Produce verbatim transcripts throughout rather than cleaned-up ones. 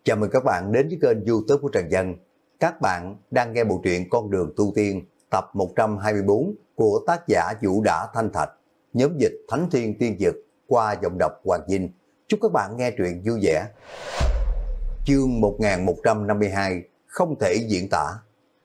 Chào mừng các bạn đến với kênh YouTube của Trần Dân. Các bạn đang nghe bộ truyện Con đường tu tiên tập một trăm hai mươi tư của tác giả Vũ Đã Thanh Thạch, nhóm dịch Thánh Thiên Tiên Dực qua giọng đọc Hoàng Vinh. Chúc các bạn nghe truyện vui vẻ. Chương một nghìn một trăm năm mươi hai, không thể diễn tả.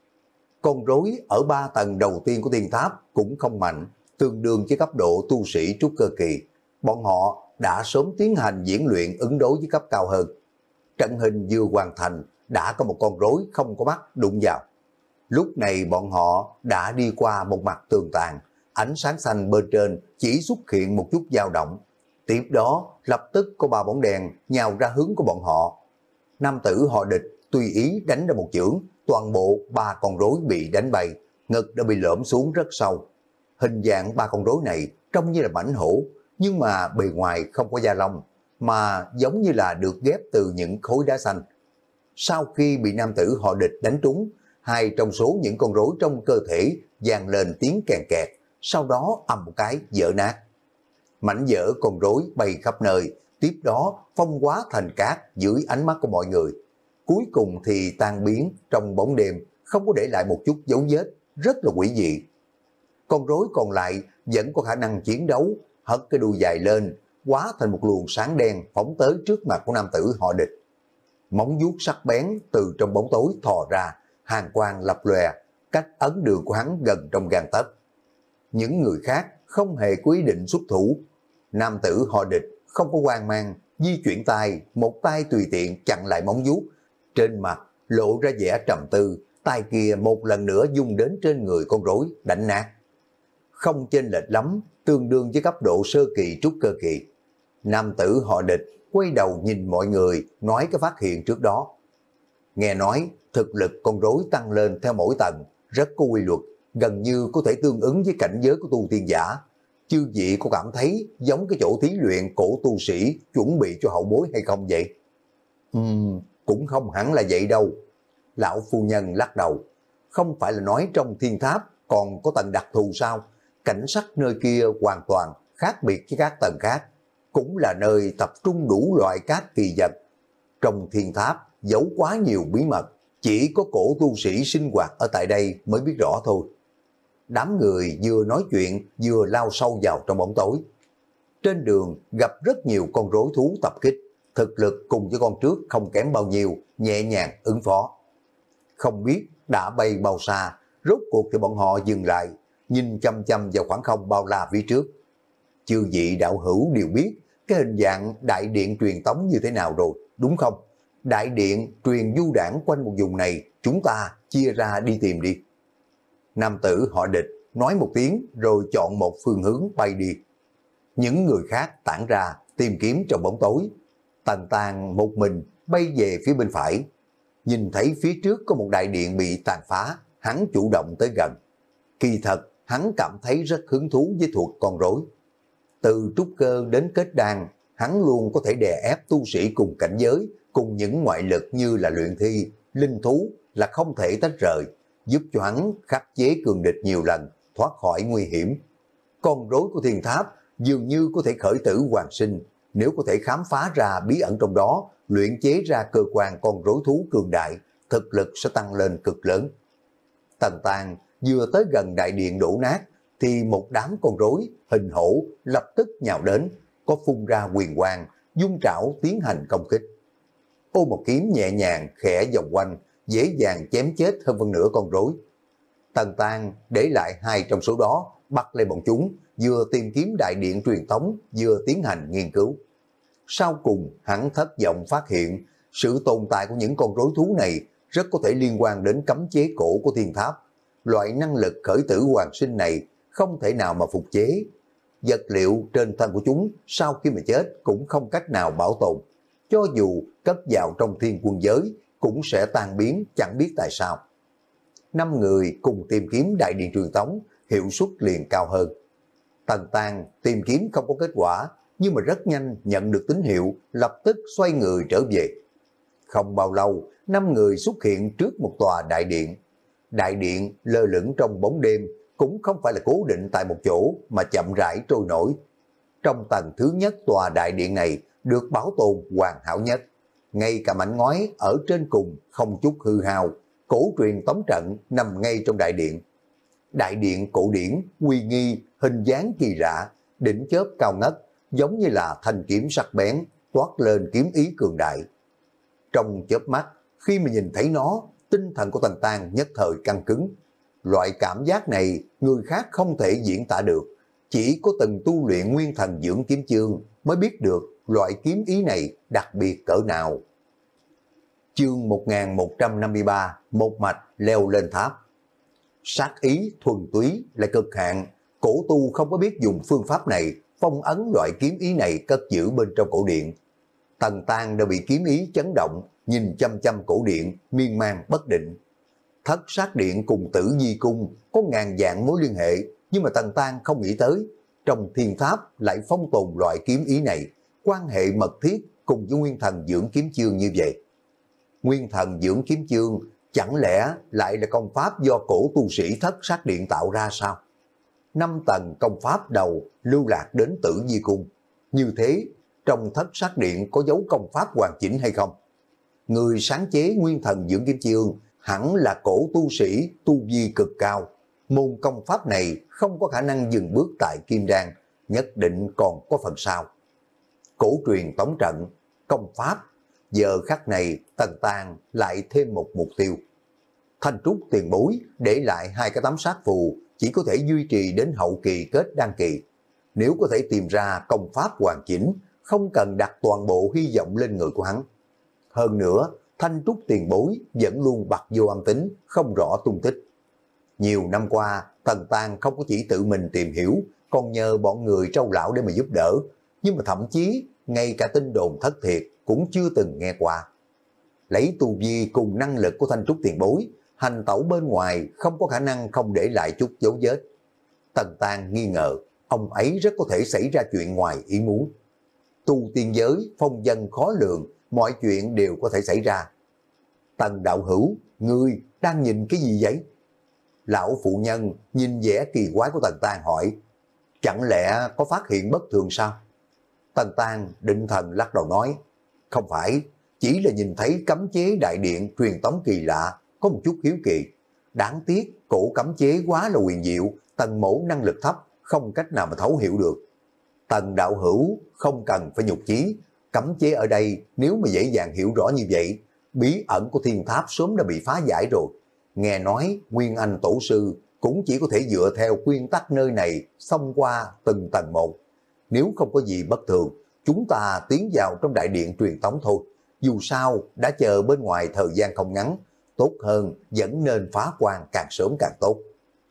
Con rối ở ba tầng đầu tiên của tiên tháp cũng không mạnh, tương đương với cấp độ tu sĩ trúc cơ kỳ. Bọn họ đã sớm tiến hành diễn luyện ứng đối với cấp cao hơn. Trận hình vừa hoàn thành, đã có một con rối không có mắt đụng vào. Lúc này bọn họ đã đi qua một mặt tường tàn, ánh sáng xanh bên trên chỉ xuất hiện một chút dao động. Tiếp đó, lập tức có ba bóng đèn nhào ra hướng của bọn họ. Nam tử họ Địch tùy ý đánh ra một chưởng, toàn bộ ba con rối bị đánh bay, ngực đã bị lõm xuống rất sâu. Hình dạng ba con rối này trông như là mãnh hổ, nhưng mà bề ngoài không có da lông, mà giống như là được ghép từ những khối đá xanh. Sau khi bị nam tử họ Địch đánh trúng, hai trong số những con rối trong cơ thể vang lên tiếng kèn kẹt, sau đó ầm một cái vỡ nát. Mảnh vỡ con rối bay khắp nơi, tiếp đó phong hóa thành cát dưới ánh mắt của mọi người. Cuối cùng thì tan biến trong bóng đêm, không có để lại một chút dấu vết, rất là quỷ dị. Con rối còn lại vẫn có khả năng chiến đấu, hất cái đuôi dài lên, hóa thành một luồng sáng đen phóng tới trước mặt của nam tử họ Địch. Móng vuốt sắc bén từ trong bóng tối thò ra, hàn quang lập lòe, cách ấn đường của hắn gần trong gang tấc. Những người khác không hề có ý định xuất thủ. Nam tử họ Địch không có hoang mang, di chuyển tay, một tay tùy tiện chặn lại móng vuốt, trên mặt lộ ra vẻ trầm tư, tay kia một lần nữa dung đến trên người con rối đánh nát. Không chênh lệch lắm, tương đương với cấp độ sơ kỳ trúc cơ kỳ. Nam tử họ Địch quay đầu nhìn mọi người, nói cái phát hiện trước đó. Nghe nói thực lực con rối tăng lên theo mỗi tầng, rất có quy luật, gần như có thể tương ứng với cảnh giới của tu tiên giả. Chư vị có cảm thấy giống cái chỗ thí luyện cổ tu sĩ chuẩn bị cho hậu bối hay không vậy? Ừm, cũng không hẳn là vậy đâu. Lão phu nhân lắc đầu. Không phải là nói trong thiên tháp còn có tầng đặc thù sao? Cảnh sắc nơi kia hoàn toàn khác biệt với các tầng khác, cũng là nơi tập trung đủ loại các kỳ vật. Trong thiên tháp giấu quá nhiều bí mật, chỉ có cổ tu sĩ sinh hoạt ở tại đây mới biết rõ thôi. Đám người vừa nói chuyện vừa lao sâu vào trong bóng tối. Trên đường gặp rất nhiều con rối thú tập kích, thực lực cùng với con trước không kém bao nhiêu, nhẹ nhàng ứng phó. Không biết đã bay bao xa, rốt cuộc thì bọn họ dừng lại, nhìn chăm chăm vào khoảng không bao la phía trước. Chư vị đạo hữu đều biết cái hình dạng đại điện truyền tống như thế nào rồi, đúng không? Đại điện truyền du đảng quanh một vùng này, chúng ta chia ra đi tìm đi. Nam tử họ Địch nói một tiếng rồi chọn một phương hướng bay đi. Những người khác tản ra tìm kiếm trong bóng tối. Tần Tàng một mình bay về phía bên phải. Nhìn thấy phía trước có một đại điện bị tàn phá, hắn chủ động tới gần. Kỳ thật, hắn cảm thấy rất hứng thú với thuật con rối. Từ trúc cơ đến kết đan, hắn luôn có thể đè ép tu sĩ cùng cảnh giới, cùng những ngoại lực như là luyện thi, linh thú là không thể tách rời, giúp cho hắn khắc chế cường địch nhiều lần, thoát khỏi nguy hiểm. Con rối của thiên tháp dường như có thể khởi tử hoàn sinh, nếu có thể khám phá ra bí ẩn trong đó, luyện chế ra cơ quan con rối thú cường đại, thực lực sẽ tăng lên cực lớn. Tần Tàng vừa tới gần đại điện đổ nát, thì một đám con rối hình hổ lập tức nhào đến, có phun ra quyền quang, dung trảo tiến hành công kích. Ô một kiếm nhẹ nhàng khẽ vòng quanh, dễ dàng chém chết hơn phân nửa con rối. Tần Tàng để lại hai trong số đó, bắt lên bọn chúng, vừa tìm kiếm đại điện truyền tống, vừa tiến hành nghiên cứu. Sau cùng hắn thất vọng phát hiện, sự tồn tại của những con rối thú này rất có thể liên quan đến cấm chế cổ của thiên tháp. Loại năng lực khởi tử hoàn sinh này không thể nào mà phục chế. Vật liệu trên thân của chúng sau khi mà chết cũng không cách nào bảo tồn. Cho dù cất vào trong thiên quân giới cũng sẽ tan biến chẳng biết tại sao. Năm người cùng tìm kiếm đại điện truyền tống, hiệu suất liền cao hơn. Tần Tàng tìm kiếm không có kết quả, nhưng mà rất nhanh nhận được tín hiệu, lập tức xoay người trở về. Không bao lâu, năm người xuất hiện trước một tòa đại điện. Đại điện lơ lửng trong bóng đêm, cũng không phải là cố định tại một chỗ mà chậm rãi trôi nổi. Trong tầng thứ nhất tòa đại điện này được bảo tồn hoàn hảo nhất. ngay cả mảnh ngói ở trên cùng không chút hư hao, cổ truyền tống trận nằm ngay trong đại điện. Đại điện cổ điển, uy nghi, hình dáng kỳ lạ, đỉnh chóp cao ngất, giống như là thanh kiếm sắc bén, toát lên kiếm ý cường đại. Trong chớp mắt, khi mà nhìn thấy nó, tinh thần của Tần Tang nhất thời căng cứng. Loại cảm giác này người khác không thể diễn tả được, chỉ có từng tu luyện nguyên thần dưỡng kiếm chương mới biết được loại kiếm ý này đặc biệt cỡ nào. Chương một nghìn một trăm năm mươi ba, một mạch leo lên tháp. Sát ý thuần túy lại cực hạn, cổ tu không có biết dùng phương pháp này phong ấn loại kiếm ý này cất giữ bên trong cổ điện. Tần Tang đã bị kiếm ý chấn động, nhìn chăm chăm cổ điện, miên man bất định. Thất sát điện cùng Tử Di cung có ngàn dạng mối liên hệ, nhưng mà Tần Tang không nghĩ tới, trong thiên tháp lại phong tồn loại kiếm ý này, quan hệ mật thiết cùng với nguyên thần dưỡng kiếm chương như vậy. Nguyên thần dưỡng kiếm chương chẳng lẽ lại là công pháp do cổ tu sĩ thất sát điện tạo ra sao? Năm tầng công pháp đầu lưu lạc đến Tử Di cung. Như thế, trong thất sát điện có dấu công pháp hoàn chỉnh hay không? Người sáng chế nguyên thần dưỡng kiếm chương hẳn là cổ tu sĩ tu vi cực cao. Môn công pháp này không có khả năng dừng bước tại Kim Đan, nhất định còn có phần sau. Cổ truyền tống trận, công pháp, giờ khắc này Tần Tang lại thêm một mục tiêu. Thanh Trúc tiền bối để lại hai cái tấm sát phù chỉ có thể duy trì đến hậu kỳ kết đan kỳ. Nếu có thể tìm ra công pháp hoàn chỉnh, không cần đặt toàn bộ hy vọng lên người của hắn. Hơn nữa, Thanh Trúc tiền bối vẫn luôn bặt vô âm tính, không rõ tung tích. Nhiều năm qua, Tần Tang không có chỉ tự mình tìm hiểu, còn nhờ bọn người Trâu lão để mà giúp đỡ. Nhưng mà thậm chí, ngay cả tin đồn thất thiệt cũng chưa từng nghe qua. Lấy tu vi cùng năng lực của Thanh Trúc tiền bối, hành tẩu bên ngoài không có khả năng không để lại chút dấu vết. Tần Tang nghi ngờ, ông ấy rất có thể xảy ra chuyện ngoài ý muốn. Tu tiên giới, phong dân khó lường, mọi chuyện đều có thể xảy ra. Tần đạo hữu, ngươi đang nhìn cái gì vậy? Lão phụ nhân nhìn vẻ kỳ quái của Tần Tang hỏi, chẳng lẽ có phát hiện bất thường sao? Tần Tang định thần lắc đầu nói, không phải, chỉ là nhìn thấy cấm chế đại điện truyền tống kỳ lạ, có một chút hiếu kỳ. Đáng tiếc cổ cấm chế quá là huyền diệu, Tần mỗ năng lực thấp, không cách nào mà thấu hiểu được. Tần đạo hữu không cần phải nhục chí, cấm chế ở đây nếu mà dễ dàng hiểu rõ như vậy, bí ẩn của thiên tháp sớm đã bị phá giải rồi. Nghe nói Nguyên Anh tổ sư cũng chỉ có thể dựa theo quy tắc nơi này xông qua từng tầng một. Nếu không có gì bất thường, chúng ta tiến vào trong đại điện truyền tống thôi. Dù sao đã chờ bên ngoài thời gian không ngắn, tốt hơn vẫn nên phá quan càng sớm càng tốt.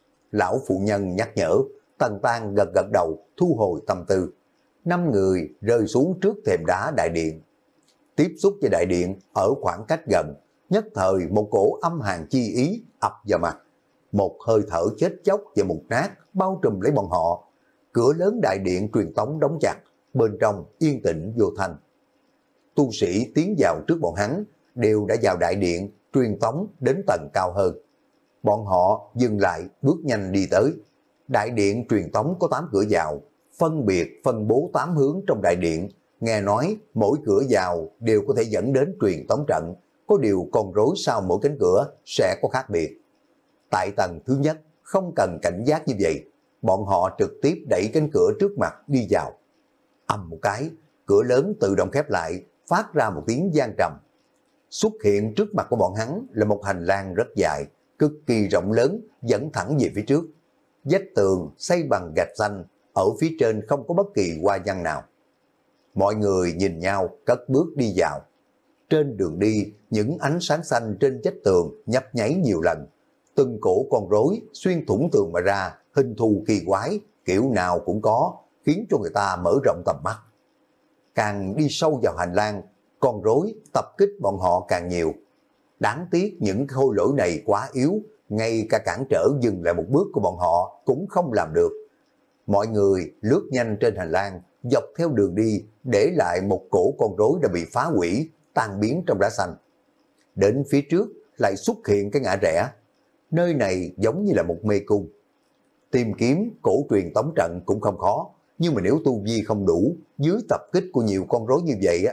Lão phụ nhân nhắc nhở, Tần Tang gật gật đầu thu hồi tâm tư. Năm người rơi xuống trước thềm đá đại điện. Tiếp xúc với đại điện ở khoảng cách gần, nhất thời một cổ âm hàn chi ý ập vào mặt. Một hơi thở chết chóc và mục nát bao trùm lấy bọn họ. Cửa lớn đại điện truyền tống đóng chặt, bên trong yên tĩnh vô thanh. Tu sĩ tiến vào trước bọn hắn đều đã vào đại điện truyền tống đến tầng cao hơn. Bọn họ dừng lại bước nhanh đi tới. Đại điện truyền tống có tám cửa vào, phân biệt phân bố tám hướng trong đại điện. Nghe nói mỗi cửa vào đều có thể dẫn đến truyền tống trận, có điều con rối sau mỗi cánh cửa sẽ có khác biệt. Tại tầng thứ nhất không cần cảnh giác như vậy, bọn họ trực tiếp đẩy cánh cửa trước mặt đi vào. Ầm một cái, cửa lớn tự động khép lại, phát ra một tiếng vang trầm. Xuất hiện trước mặt của bọn hắn là một hành lang rất dài, cực kỳ rộng lớn, dẫn thẳng về phía trước. Vách tường xây bằng gạch xanh, ở phía trên không có bất kỳ hoa văn nào. Mọi người nhìn nhau cất bước đi vào. Trên đường đi, những ánh sáng xanh trên vách tường nhấp nháy nhiều lần. Từng cổ con rối xuyên thủng tường mà ra, hình thù kỳ quái, kiểu nào cũng có, khiến cho người ta mở rộng tầm mắt. Càng đi sâu vào hành lang, con rối tập kích bọn họ càng nhiều. Đáng tiếc những khôi lỗi này quá yếu, ngay cả cản trở dừng lại một bước của bọn họ cũng không làm được. Mọi người lướt nhanh trên hành lang, dọc theo đường đi, để lại một cổ con rối đã bị phá hủy, tan biến trong đá xanh. Đến phía trước lại xuất hiện cái ngã rẽ. Nơi này giống như là một mê cung. Tìm kiếm cổ truyền tống trận cũng không khó, nhưng mà nếu tu vi không đủ, dưới tập kích của nhiều con rối như vậy á,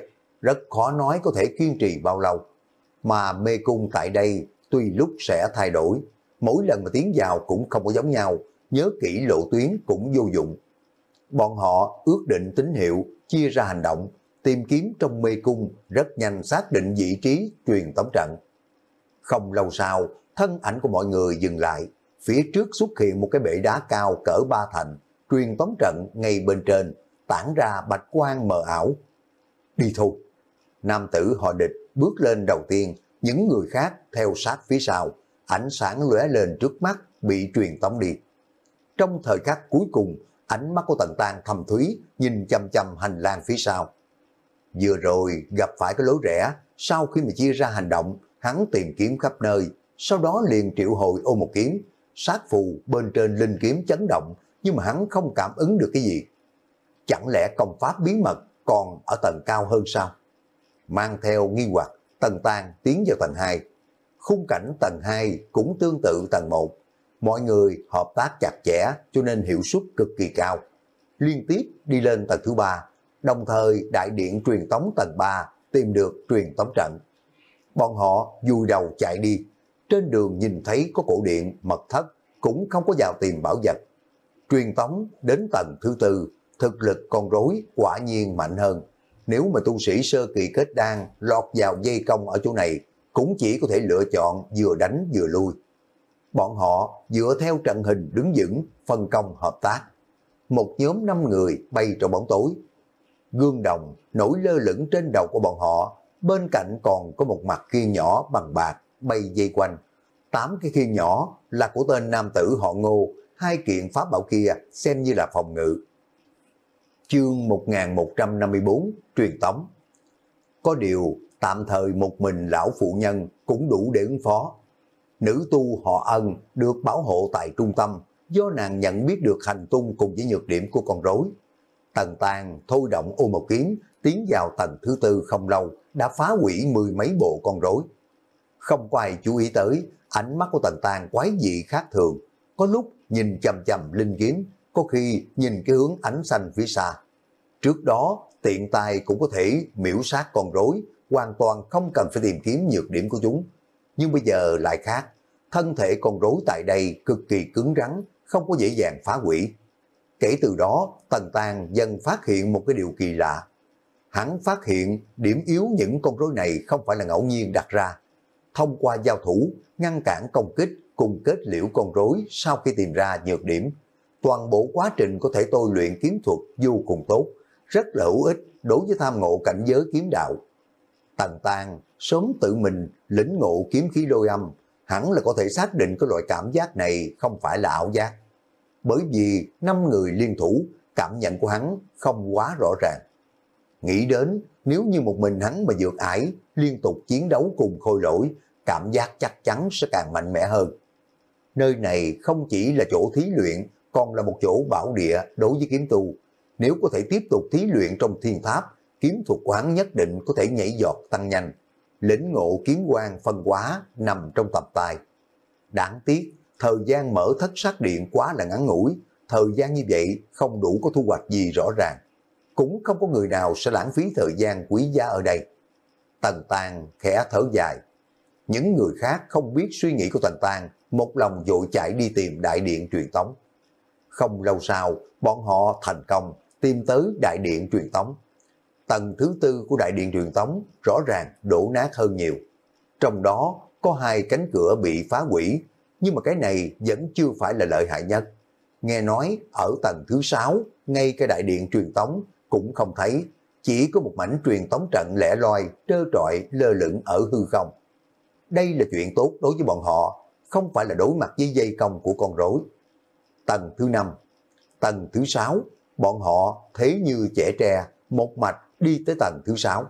rất khó nói có thể kiên trì bao lâu. Mà mê cung tại đây tuy lúc sẽ thay đổi, mỗi lần mà tiến vào cũng không có giống nhau, nhớ kỹ lộ tuyến cũng vô dụng. Bọn họ ước định tín hiệu, chia ra hành động, tìm kiếm trong mê cung, rất nhanh xác định vị trí truyền tống trận. Không lâu sau, thân ảnh của mọi người dừng lại, phía trước xuất hiện một cái bệ đá cao cỡ ba thành, truyền tống trận ngay bên trên, tản ra bạch quang mờ ảo. Đi thôi. Nam tử họ Địch bước lên đầu tiên, những người khác theo sát phía sau, ánh sáng lóe lên trước mắt, bị truyền tống đi. Trong thời khắc cuối cùng, ánh mắt của Tần Tang thâm thúy nhìn chăm chăm hành lang phía sau. Vừa rồi gặp phải cái lối rẽ, sau khi mà chia ra hành động, hắn tìm kiếm khắp nơi, sau đó liền triệu hồi ô một kiếm, sát phù bên trên linh kiếm chấn động, nhưng mà hắn không cảm ứng được cái gì. Chẳng lẽ công pháp bí mật còn ở tầng cao hơn sao? Mang theo nghi hoặc, Tần Tang tiến vào tầng hai. Khung cảnh tầng hai cũng tương tự tầng một. Mọi người hợp tác chặt chẽ cho nên hiệu suất cực kỳ cao. Liên tiếp đi lên tầng thứ ba, đồng thời đại điện truyền tống tầng ba tìm được truyền tống trận. Bọn họ vùi đầu chạy đi. Trên đường nhìn thấy có cổ điện, mật thất, cũng không có vào tìm bảo vật. Truyền tống đến tầng thứ tư, thực lực con rối quả nhiên mạnh hơn. Nếu mà tu sĩ sơ kỳ kết đan lọt vào dây công ở chỗ này, cũng chỉ có thể lựa chọn vừa đánh vừa lui. Bọn họ dựa theo trận hình đứng vững, phân công hợp tác. Một nhóm năm người bay trong bóng tối. Gương đồng nổi lơ lửng trên đầu của bọn họ, bên cạnh còn có một mặt khiên nhỏ bằng bạc bay dây quanh. Tám cái khiên nhỏ là của tên nam tử họ Ngô, hai kiện pháp bảo kia xem như là phòng ngự. Chương một nghìn một trăm năm mươi tư truyền tống. Có điều tạm thời một mình lão phụ nhân cũng đủ để ứng phó. Nữ tu họ Ân được bảo hộ tại trung tâm, do nàng nhận biết được hành tung cùng với nhược điểm của con rối. Tần Tang thôi động ô một kiếm tiến vào tầng thứ tư không lâu đã phá hủy mười mấy bộ con rối. Không có ai chú ý tới, ánh mắt của Tần Tang quái dị khác thường, có lúc nhìn chằm chằm linh kiếm, có khi nhìn cái hướng ánh xanh phía xa. Trước đó tiện tay cũng có thể miễu sát con rối, hoàn toàn không cần phải tìm kiếm nhược điểm của chúng. Nhưng bây giờ lại khác, thân thể con rối tại đây cực kỳ cứng rắn, không có dễ dàng phá hủy. Kể từ đó, Tần Tang dần phát hiện một cái điều kỳ lạ. Hắn phát hiện điểm yếu những con rối này không phải là ngẫu nhiên đặt ra. Thông qua giao thủ, ngăn cản công kích cùng kết liễu con rối sau khi tìm ra nhược điểm. Toàn bộ quá trình có thể tôi luyện kiếm thuật vô cùng tốt, rất là hữu ích đối với tham ngộ cảnh giới kiếm đạo. Tần Tang sớm tự mình lĩnh ngộ kiếm khí lôi âm, hẳn là có thể xác định cái loại cảm giác này không phải là ảo giác. Bởi vì năm người liên thủ, cảm nhận của hắn không quá rõ ràng. Nghĩ đến nếu như một mình hắn mà vượt ải, liên tục chiến đấu cùng khôi lỗi, cảm giác chắc chắn sẽ càng mạnh mẽ hơn. Nơi này không chỉ là chỗ thí luyện, còn là một chỗ bảo địa đối với kiếm tu. Nếu có thể tiếp tục thí luyện trong thiên tháp, kiếm thuật của hắn nhất định có thể nhảy giọt tăng nhanh. Lĩnh ngộ kiếm quang phân hóa nằm trong tầm tay. Đáng tiếc, thời gian mở thất sát điện quá là ngắn ngủi, thời gian như vậy không đủ có thu hoạch gì rõ ràng. Cũng không có người nào sẽ lãng phí thời gian quý giá ở đây. Tần Tang khẽ thở dài. Những người khác không biết suy nghĩ của Tần Tang, một lòng vội chạy đi tìm đại điện truyền tống. Không lâu sau, bọn họ thành công tìm tới đại điện truyền tống. Tầng thứ tư của đại điện truyền tống rõ ràng đổ nát hơn nhiều. Trong đó có hai cánh cửa bị phá hủy, nhưng mà cái này vẫn chưa phải là lợi hại nhất. Nghe nói ở tầng thứ sáu, ngay cái đại điện truyền tống cũng không thấy, chỉ có một mảnh truyền tống trận lẻ loi, trơ trọi lơ lửng ở hư không. Đây là chuyện tốt đối với bọn họ, không phải là đối mặt với dây công của con rối. Tầng thứ năm, tầng thứ sáu, bọn họ thế như trẻ tre, một mạch đi tới tầng thứ sáu.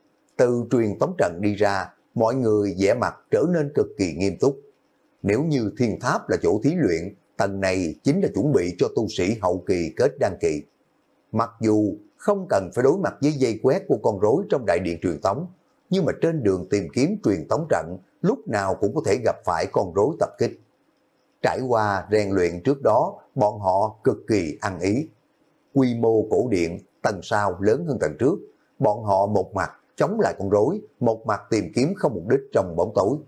Từ truyền tống trận đi ra, mọi người vẻ mặt trở nên cực kỳ nghiêm túc. Nếu như thiên tháp là chỗ thí luyện, tầng này chính là chuẩn bị cho tu sĩ hậu kỳ kết đan kỳ. Mặc dù không cần phải đối mặt với dây quét của con rối trong đại điện truyền tống, nhưng mà trên đường tìm kiếm truyền tống trận, lúc nào cũng có thể gặp phải con rối tập kích. Trải qua rèn luyện trước đó, bọn họ cực kỳ ăn ý. Quy mô cổ điện, tầng sau lớn hơn tầng trước, bọn họ một mặt chống lại con rối, một mặt tìm kiếm không mục đích trong bóng tối.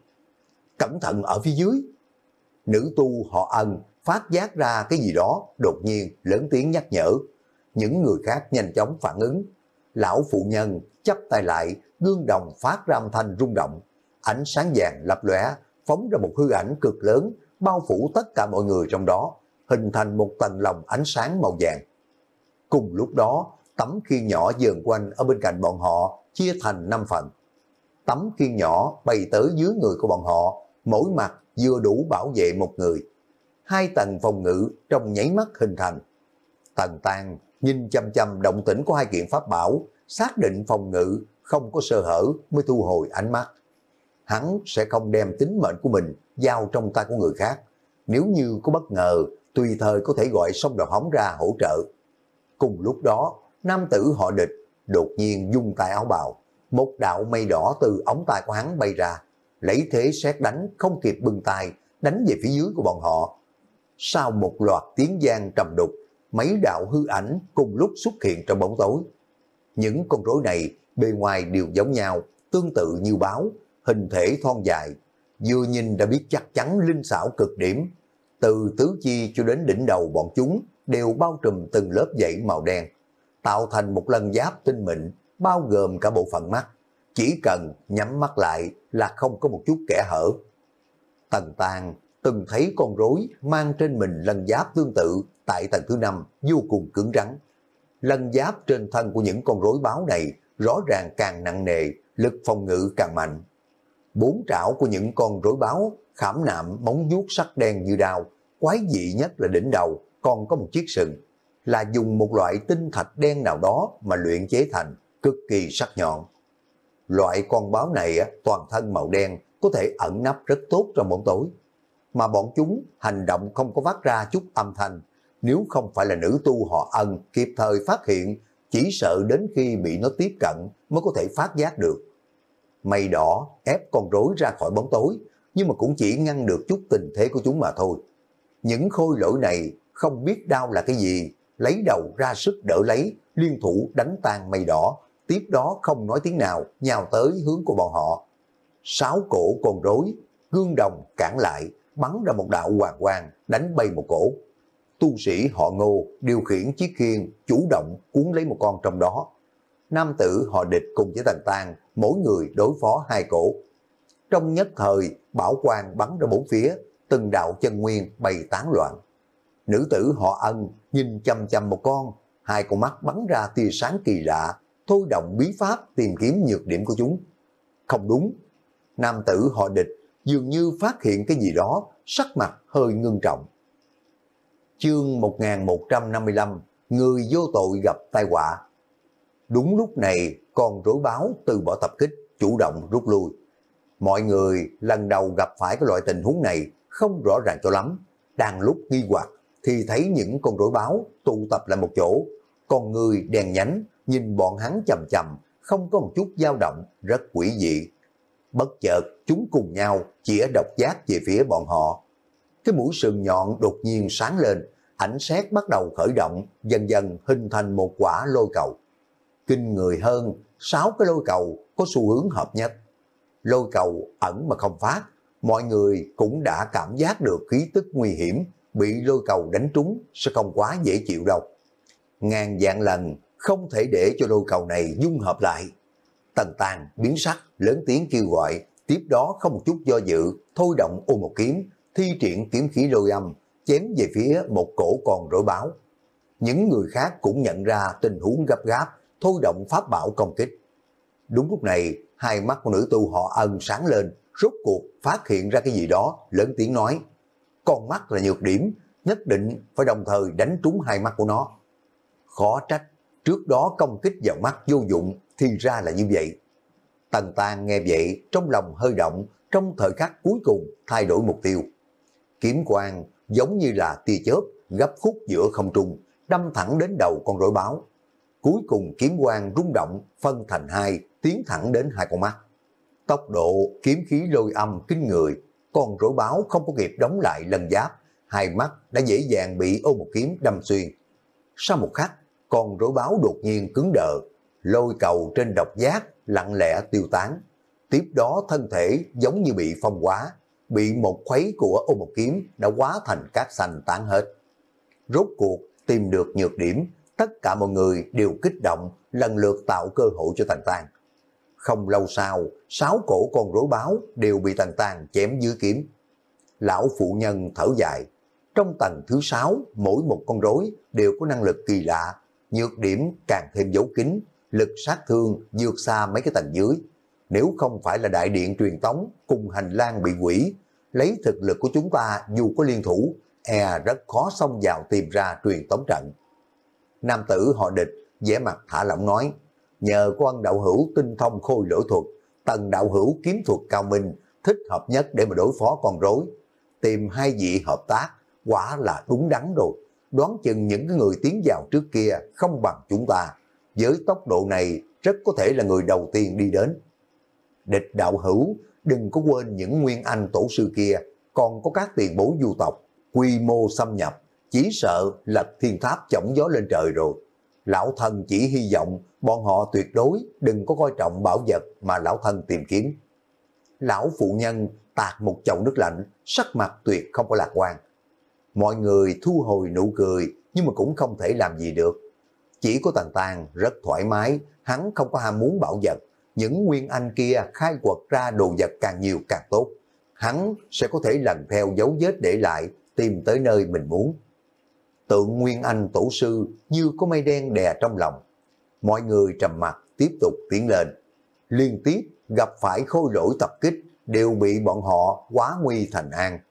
Cẩn thận ở phía dưới. Nữ tu họ Ân phát giác ra cái gì đó, đột nhiên lớn tiếng nhắc nhở. Những người khác nhanh chóng phản ứng. Lão phụ nhân chắp tay lại, gương đồng phát ra âm thanh rung động. Ánh sáng vàng lập lóe, phóng ra một hư ảnh cực lớn, bao phủ tất cả mọi người trong đó, hình thành một tầng lồng ánh sáng màu vàng. Cùng lúc đó, tấm khiên nhỏ vờn quanh ở bên cạnh bọn họ, chia thành năm phần. Tấm khiên nhỏ bay tới dưới người của bọn họ, mỗi mặt vừa đủ bảo vệ một người. Hai tầng phòng ngự trong nháy mắt hình thành. Tần Tang nhìn chăm chăm động tĩnh của hai kiện pháp bảo, xác định phòng ngự không có sơ hở mới thu hồi ánh mắt. Hắn sẽ không đem tính mệnh của mình giao trong tay của người khác. Nếu như có bất ngờ, tùy thời có thể gọi Song Đầu Hóng ra hỗ trợ. Cùng lúc đó, nam tử họ Địch đột nhiên dung tay áo bào, một đạo mây đỏ từ ống tay của hắn bay ra, lấy thế sét đánh không kịp bưng tay, đánh về phía dưới của bọn họ. Sau một loạt tiếng vang trầm đục, mấy đạo hư ảnh cùng lúc xuất hiện trong bóng tối. Những con rối này bề ngoài đều giống nhau, tương tự như báo, hình thể thon dài, vừa nhìn đã biết chắc chắn linh xảo cực điểm. Từ tứ chi cho đến đỉnh đầu bọn chúng đều bao trùm từng lớp dãy màu đen, tạo thành một lân giáp tinh mịn, bao gồm cả bộ phận mắt. Chỉ cần nhắm mắt lại là không có một chút kẽ hở. Tần Tang từng thấy con rối mang trên mình lân giáp tương tự tại tầng thứ năm, vô cùng cứng rắn. Lân giáp trên thân của những con rối báo này rõ ràng càng nặng nề, lực phòng ngự càng mạnh. Bốn trảo của những con rối báo khảm nạm móng vuốt sắc đen như đao, quái dị nhất là đỉnh đầu còn có một chiếc sừng, là dùng một loại tinh thạch đen nào đó mà luyện chế thành, cực kỳ sắc nhọn. Loại con báo này toàn thân màu đen, có thể ẩn nấp rất tốt trong bóng tối, mà bọn chúng hành động không có phát ra chút âm thanh. Nếu không phải là nữ tu họ Ân kịp thời phát hiện, chỉ sợ đến khi bị nó tiếp cận mới có thể phát giác được. Mây đỏ ép con rối ra khỏi bóng tối, nhưng mà cũng chỉ ngăn được chút tình thế của chúng mà thôi. Những khôi lỗi này không biết đau là cái gì, lấy đầu ra sức đỡ lấy, liên thủ đánh tan mây đỏ, tiếp đó không nói tiếng nào nhào tới hướng của bọn họ. Sáu cổ con rối, gương đồng cản lại, bắn ra một đạo hoàng quang, đánh bay một cổ. Tu sĩ họ Ngô điều khiển chiếc khiên, chủ động cuốn lấy một con trong đó. Nam tử họ Địch cùng với Tần Tang, mỗi người đối phó hai cổ. Trong nhất thời, bảo quang bắn ra bốn phía, từng đạo chân nguyên bay tán loạn. Nữ tử họ Ân nhìn chăm chăm một con, hai con mắt bắn ra tia sáng kỳ lạ, thôi động bí pháp tìm kiếm nhược điểm của chúng. Không đúng, nam tử họ Địch dường như phát hiện cái gì đó, sắc mặt hơi ngưng trọng. Chương một nghìn một trăm năm mươi lăm, người vô tội gặp tai họa. Đúng lúc này, con rối báo từ bỏ tập kích, chủ động rút lui. Mọi người lần đầu gặp phải cái loại tình huống này không rõ ràng cho lắm. Đang lúc nghi hoặc thì thấy những con rối báo tụ tập lại một chỗ. Con người đèn nhánh nhìn bọn hắn chầm chầm, không có một chút dao động, rất quỷ dị. Bất chợt chúng cùng nhau chĩa độc giác về phía bọn họ. Cái mũi sừng nhọn đột nhiên sáng lên, ánh sét bắt đầu khởi động, dần dần hình thành một quả lôi cầu. Kinh người hơn, sáu cái lôi cầu có xu hướng hợp nhất. Lôi cầu ẩn mà không phát, mọi người cũng đã cảm giác được khí tức nguy hiểm, bị lôi cầu đánh trúng sẽ không quá dễ chịu đâu. Ngàn vạn lần không thể để cho lôi cầu này dung hợp lại. Tần Tang biến sắc, lớn tiếng kêu gọi, tiếp đó không một chút do dự, thôi động ô một kiếm, thi triển kiếm khí lôi âm, chém về phía một cổ con rối báo. Những người khác cũng nhận ra tình huống gấp gáp, thôi động pháp bảo công kích. Đúng lúc này, hai mắt của nữ tu họ Ân sáng lên, rốt cuộc phát hiện ra cái gì đó, lớn tiếng nói: con mắt là nhược điểm, nhất định phải đồng thời đánh trúng hai mắt của nó. Khó trách, trước đó công kích vào mắt vô dụng, thì ra là như vậy. Tần Tang nghe vậy, trong lòng hơi động, trong thời khắc cuối cùng thay đổi mục tiêu. Kiếm quang giống như là tia chớp, gấp khúc giữa không trung, đâm thẳng đến đầu con rối báo. Cuối cùng kiếm quang rung động, phân thành hai, tiến thẳng đến hai con mắt. Tốc độ kiếm khí lôi âm kinh người, con rối báo không có kịp đóng lại lân giáp, hai mắt đã dễ dàng bị ô một kiếm đâm xuyên. Sau một khắc, con rối báo đột nhiên cứng đờ, lôi cầu trên độc giác lặng lẽ tiêu tán. Tiếp đó thân thể giống như bị phong hóa, bị một khuấy của ô một kiếm đã hóa thành cát xanh tán hết. Rốt cuộc tìm được nhược điểm, tất cả mọi người đều kích động, lần lượt tạo cơ hội cho Tần Tang. Không lâu sau, sáu cổ con rối báo đều bị Tần Tang chém dưới kiếm. Lão phụ nhân thở dài, trong tầng thứ sáu, mỗi một con rối đều có năng lực kỳ lạ, nhược điểm càng thêm giấu kín, lực sát thương vượt xa mấy cái tầng dưới. Nếu không phải là đại điện truyền tống cùng hành lang bị hủy, lấy thực lực của chúng ta dù có liên thủ, e rất khó xông vào tìm ra truyền tống trận. Nam tử họ Địch vẻ mặt thả lỏng nói, nhờ có Ân đạo hữu tinh thông khôi lỗi thuật, Tần đạo hữu kiếm thuật cao minh, thích hợp nhất để mà đối phó con rối. Tìm hai vị hợp tác, quả là đúng đắn rồi. Đoán chừng những cái người tiến vào trước kia không bằng chúng ta. Với tốc độ này rất có thể là người đầu tiên đi đến. Địch đạo hữu, đừng có quên những nguyên anh tổ sư kia, còn có các tiền bối du tộc, quy mô xâm nhập, chỉ sợ lật thiên tháp chổng gió lên trời rồi. Lão thân chỉ hy vọng bọn họ tuyệt đối đừng có coi trọng bảo vật mà lão thân tìm kiếm. Lão phụ nhân tạt một chậu nước lạnh, sắc mặt tuyệt không có lạc quan. Mọi người thu hồi nụ cười nhưng mà cũng không thể làm gì được. Chỉ có Tần Tang rất thoải mái, hắn không có ham muốn bảo vật. Những nguyên anh kia khai quật ra đồ vật càng nhiều càng tốt. Hắn sẽ có thể lần theo dấu vết để lại, tìm tới nơi mình muốn. Tượng nguyên anh tổ sư như có mây đen đè trong lòng. Mọi người trầm mặt tiếp tục tiến lên. Liên tiếp gặp phải khôi lỗi tập kích đều bị bọn họ hóa nguy thành an.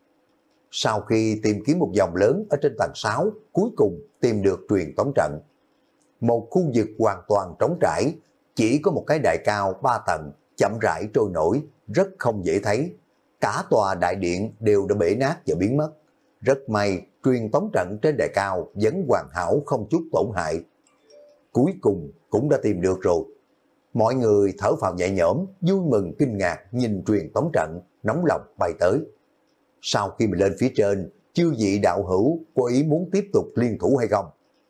Sau khi tìm kiếm một vòng lớn ở trên tầng sáu, cuối cùng tìm được truyền tống trận. Một khu vực hoàn toàn trống trải, chỉ có một cái đài cao ba tầng, chậm rãi trôi nổi, rất không dễ thấy. Cả tòa đại điện đều đã bể nát và biến mất. Rất may, truyền tống trận trên đài cao vẫn hoàn hảo không chút tổn hại. Cuối cùng cũng đã tìm được rồi. Mọi người thở phào nhẹ nhõm, vui mừng kinh ngạc nhìn truyền tống trận, nóng lòng bay tới. Sau khi mình lên phía trên, chư vị đạo hữu có ý muốn tiếp tục liên thủ hay không?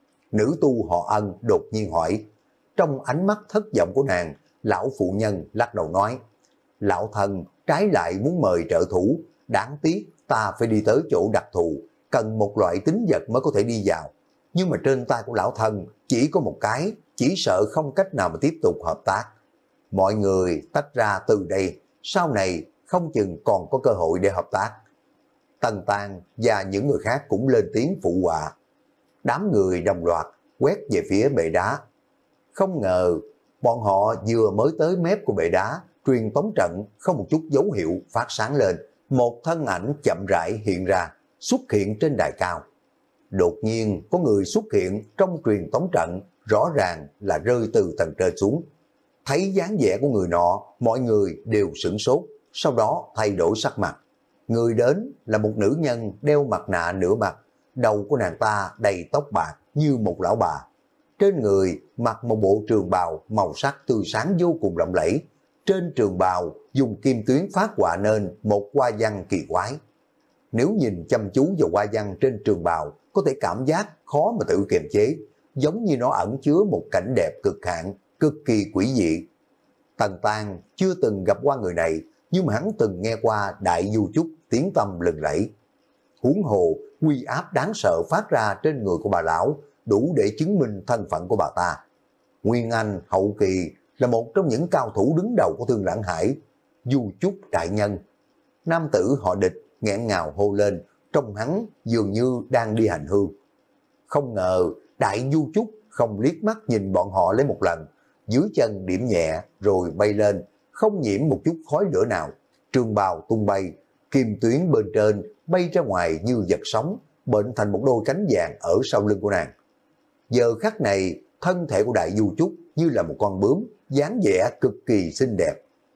Nữ tu họ Ân đột nhiên hỏi. Trong ánh mắt thất vọng của nàng, lão phụ nhân lắc đầu nói, lão thần trái lại muốn mời trợ thủ, đáng tiếc ta phải đi tới chỗ đặc thù, cần một loại tính vật mới có thể đi vào. Nhưng mà trên tay của lão thần chỉ có một cái, chỉ sợ không cách nào mà tiếp tục hợp tác. Mọi người tách ra từ đây, sau này không chừng còn có cơ hội để hợp tác. Tần Tang và những người khác cũng lên tiếng phụ họa. Đám người đồng loạt quét về phía bệ đá. Không ngờ bọn họ vừa mới tới mép của bệ đá, truyền tống trận không một chút dấu hiệu phát sáng lên, một thân ảnh chậm rãi hiện ra, xuất hiện trên đài cao. Đột nhiên có người xuất hiện trong truyền tống trận, rõ ràng là rơi từ tầng trên xuống. Thấy dáng vẻ của người nọ, mọi người đều sửng sốt, sau đó thay đổi sắc mặt. Người đến là một nữ nhân đeo mặt nạ nửa mặt, đầu của nàng ta đầy tóc bạc như một lão bà. Trên người mặc một bộ trường bào màu sắc tươi sáng vô cùng lộng lẫy. Trên trường bào dùng kim tuyến phát họa nên một hoa văn kỳ quái. Nếu nhìn chăm chú vào hoa văn trên trường bào, có thể cảm giác khó mà tự kiềm chế, giống như nó ẩn chứa một cảnh đẹp cực hạn, cực kỳ quỷ dị. Tần Tang chưa từng gặp qua người này, nhưng mà hắn từng nghe qua Đại Du Chúc tiếng tăm lừng lẫy. Huống hồ, uy áp đáng sợ phát ra trên người của bà lão, đủ để chứng minh thân phận của bà ta. Nguyên Anh hậu kỳ là một trong những cao thủ đứng đầu của Thương Lãng Hải. Du Chúc đại nhân. Nam tử họ Địch nghẹn ngào hô lên, trong hắn dường như đang đi hành hương. Không ngờ Đại Du Chúc không liếc mắt nhìn bọn họ lấy một lần, dưới chân điểm nhẹ rồi bay lên, không nhiễm một chút khói lửa nào. Trường bào tung bay, kim tuyến bên trên bay ra ngoài như vật sống, bệnh thành một đôi cánh vàng ở sau lưng của nàng. Giờ khắc này, thân thể của Đại Du Chúc như là một con bướm, dáng vẻ cực kỳ xinh đẹp.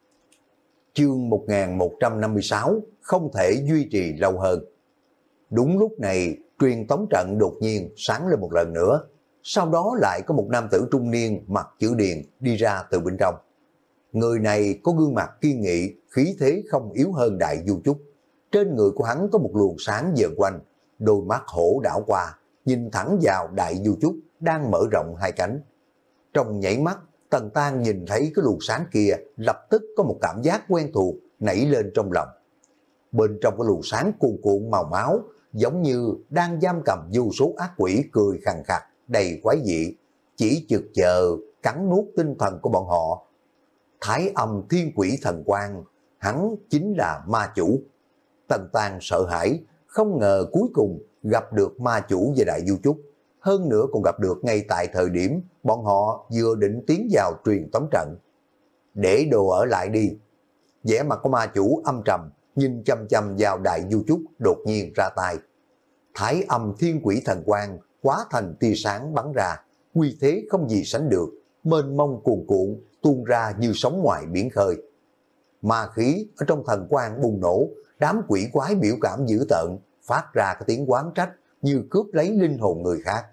Chương một nghìn một trăm năm mươi sáu không thể duy trì lâu hơn. Đúng lúc này, truyền tống trận đột nhiên sáng lên một lần nữa. Sau đó lại có một nam tử trung niên mặc chữ điền đi ra từ bên trong. Người này có gương mặt kiên nghị, khí thế không yếu hơn Đại Du Chúc. Trên người của hắn có một luồng sáng vờn quanh, đôi mắt hổ đảo qua, nhìn thẳng vào Đại Du Chúc đang mở rộng hai cánh. Trong nhảy mắt, Tần Tan nhìn thấy cái luồng sáng kia, lập tức có một cảm giác quen thuộc nảy lên trong lòng. Bên trong cái luồng sáng cuồn cuộn màu máu, giống như đang giam cầm vô số ác quỷ cười khàn khặt, đầy quái dị, chỉ chực chờ cắn nuốt tinh thần của bọn họ. Thái Âm Thiên Quỷ Thần Quang, hắn chính là ma chủ. Tần Tan sợ hãi, không ngờ cuối cùng gặp được ma chủ và Đại Du Trúc, hơn nữa còn gặp được ngay tại thời điểm bọn họ vừa định tiến vào truyền tống trận. Để đồ ở lại đi. Vẻ mặt của ma chủ âm trầm, nhìn chăm chăm vào Đại Du Trúc, đột nhiên ra tay. Thái Âm Thiên Quỷ Thần Quang hóa thành tia sáng bắn ra, uy thế không gì sánh được, mênh mông cuồn cuộn tuôn ra như sóng ngoài biển khơi. Ma khí ở trong thần quang bùng nổ, đám quỷ quái biểu cảm dữ tợn, phát ra cái tiếng oán trách như cướp lấy linh hồn người khác.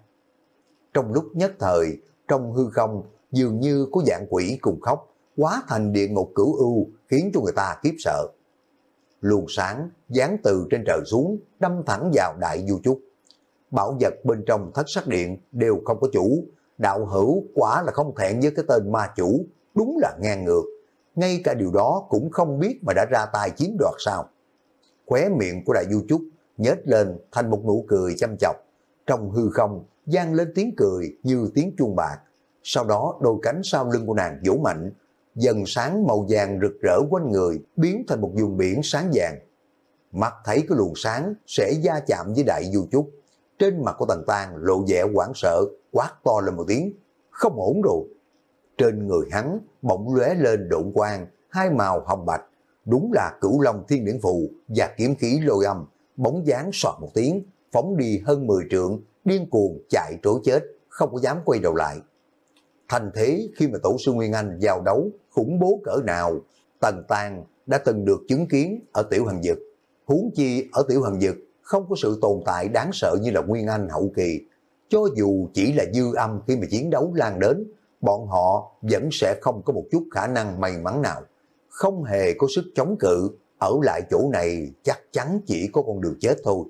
Trong lúc nhất thời, trong hư không dường như có dạng quỷ cùng khóc, hóa thành địa ngục cửu ưu, khiến cho người ta khiếp sợ. Luồng sáng giáng từ trên trời xuống, đâm thẳng vào Đại Du Trúc. Bảo vật bên trong thất sắc điện đều không có chủ, đạo hữu quả là không thẹn với cái tên ma chủ, đúng là ngang ngược. Ngay cả điều đó cũng không biết mà đã ra tay chiếm đoạt sao. Khóe miệng của Đại Du Trúc nhếch lên thành một nụ cười chăm chọc. Trong hư không vang lên tiếng cười như tiếng chuông bạc. Sau đó đôi cánh sau lưng của nàng vỗ mạnh, dần sáng màu vàng rực rỡ quanh người biến thành một vùng biển sáng vàng. Mắt thấy cái luồng sáng sẽ va chạm với Đại Du Trúc, trên mặt của Tần Tan lộ vẻ hoảng sợ, quát to lên một tiếng, không ổn rồi. Trên người hắn bỗng lóe lên độn quang, hai màu hồng bạch, đúng là Cửu Long Thiên Điển Phù và kiếm khí lôi âm, bóng dáng soạt một tiếng, phóng đi hơn mười trượng, điên cuồng chạy trối chết, không có dám quay đầu lại. Thành thế khi mà tổ sư Nguyên Anh giao đấu khủng bố cỡ nào, Tần Tan đã từng được chứng kiến ở Tiểu Hằng Dực. Huống chi ở Tiểu Hằng Dực không có sự tồn tại đáng sợ như là Nguyên Anh hậu kỳ. Cho dù chỉ là dư âm khi mà chiến đấu lan đến, bọn họ vẫn sẽ không có một chút khả năng may mắn nào. Không hề có sức chống cự, ở lại chỗ này chắc chắn chỉ có con đường chết thôi.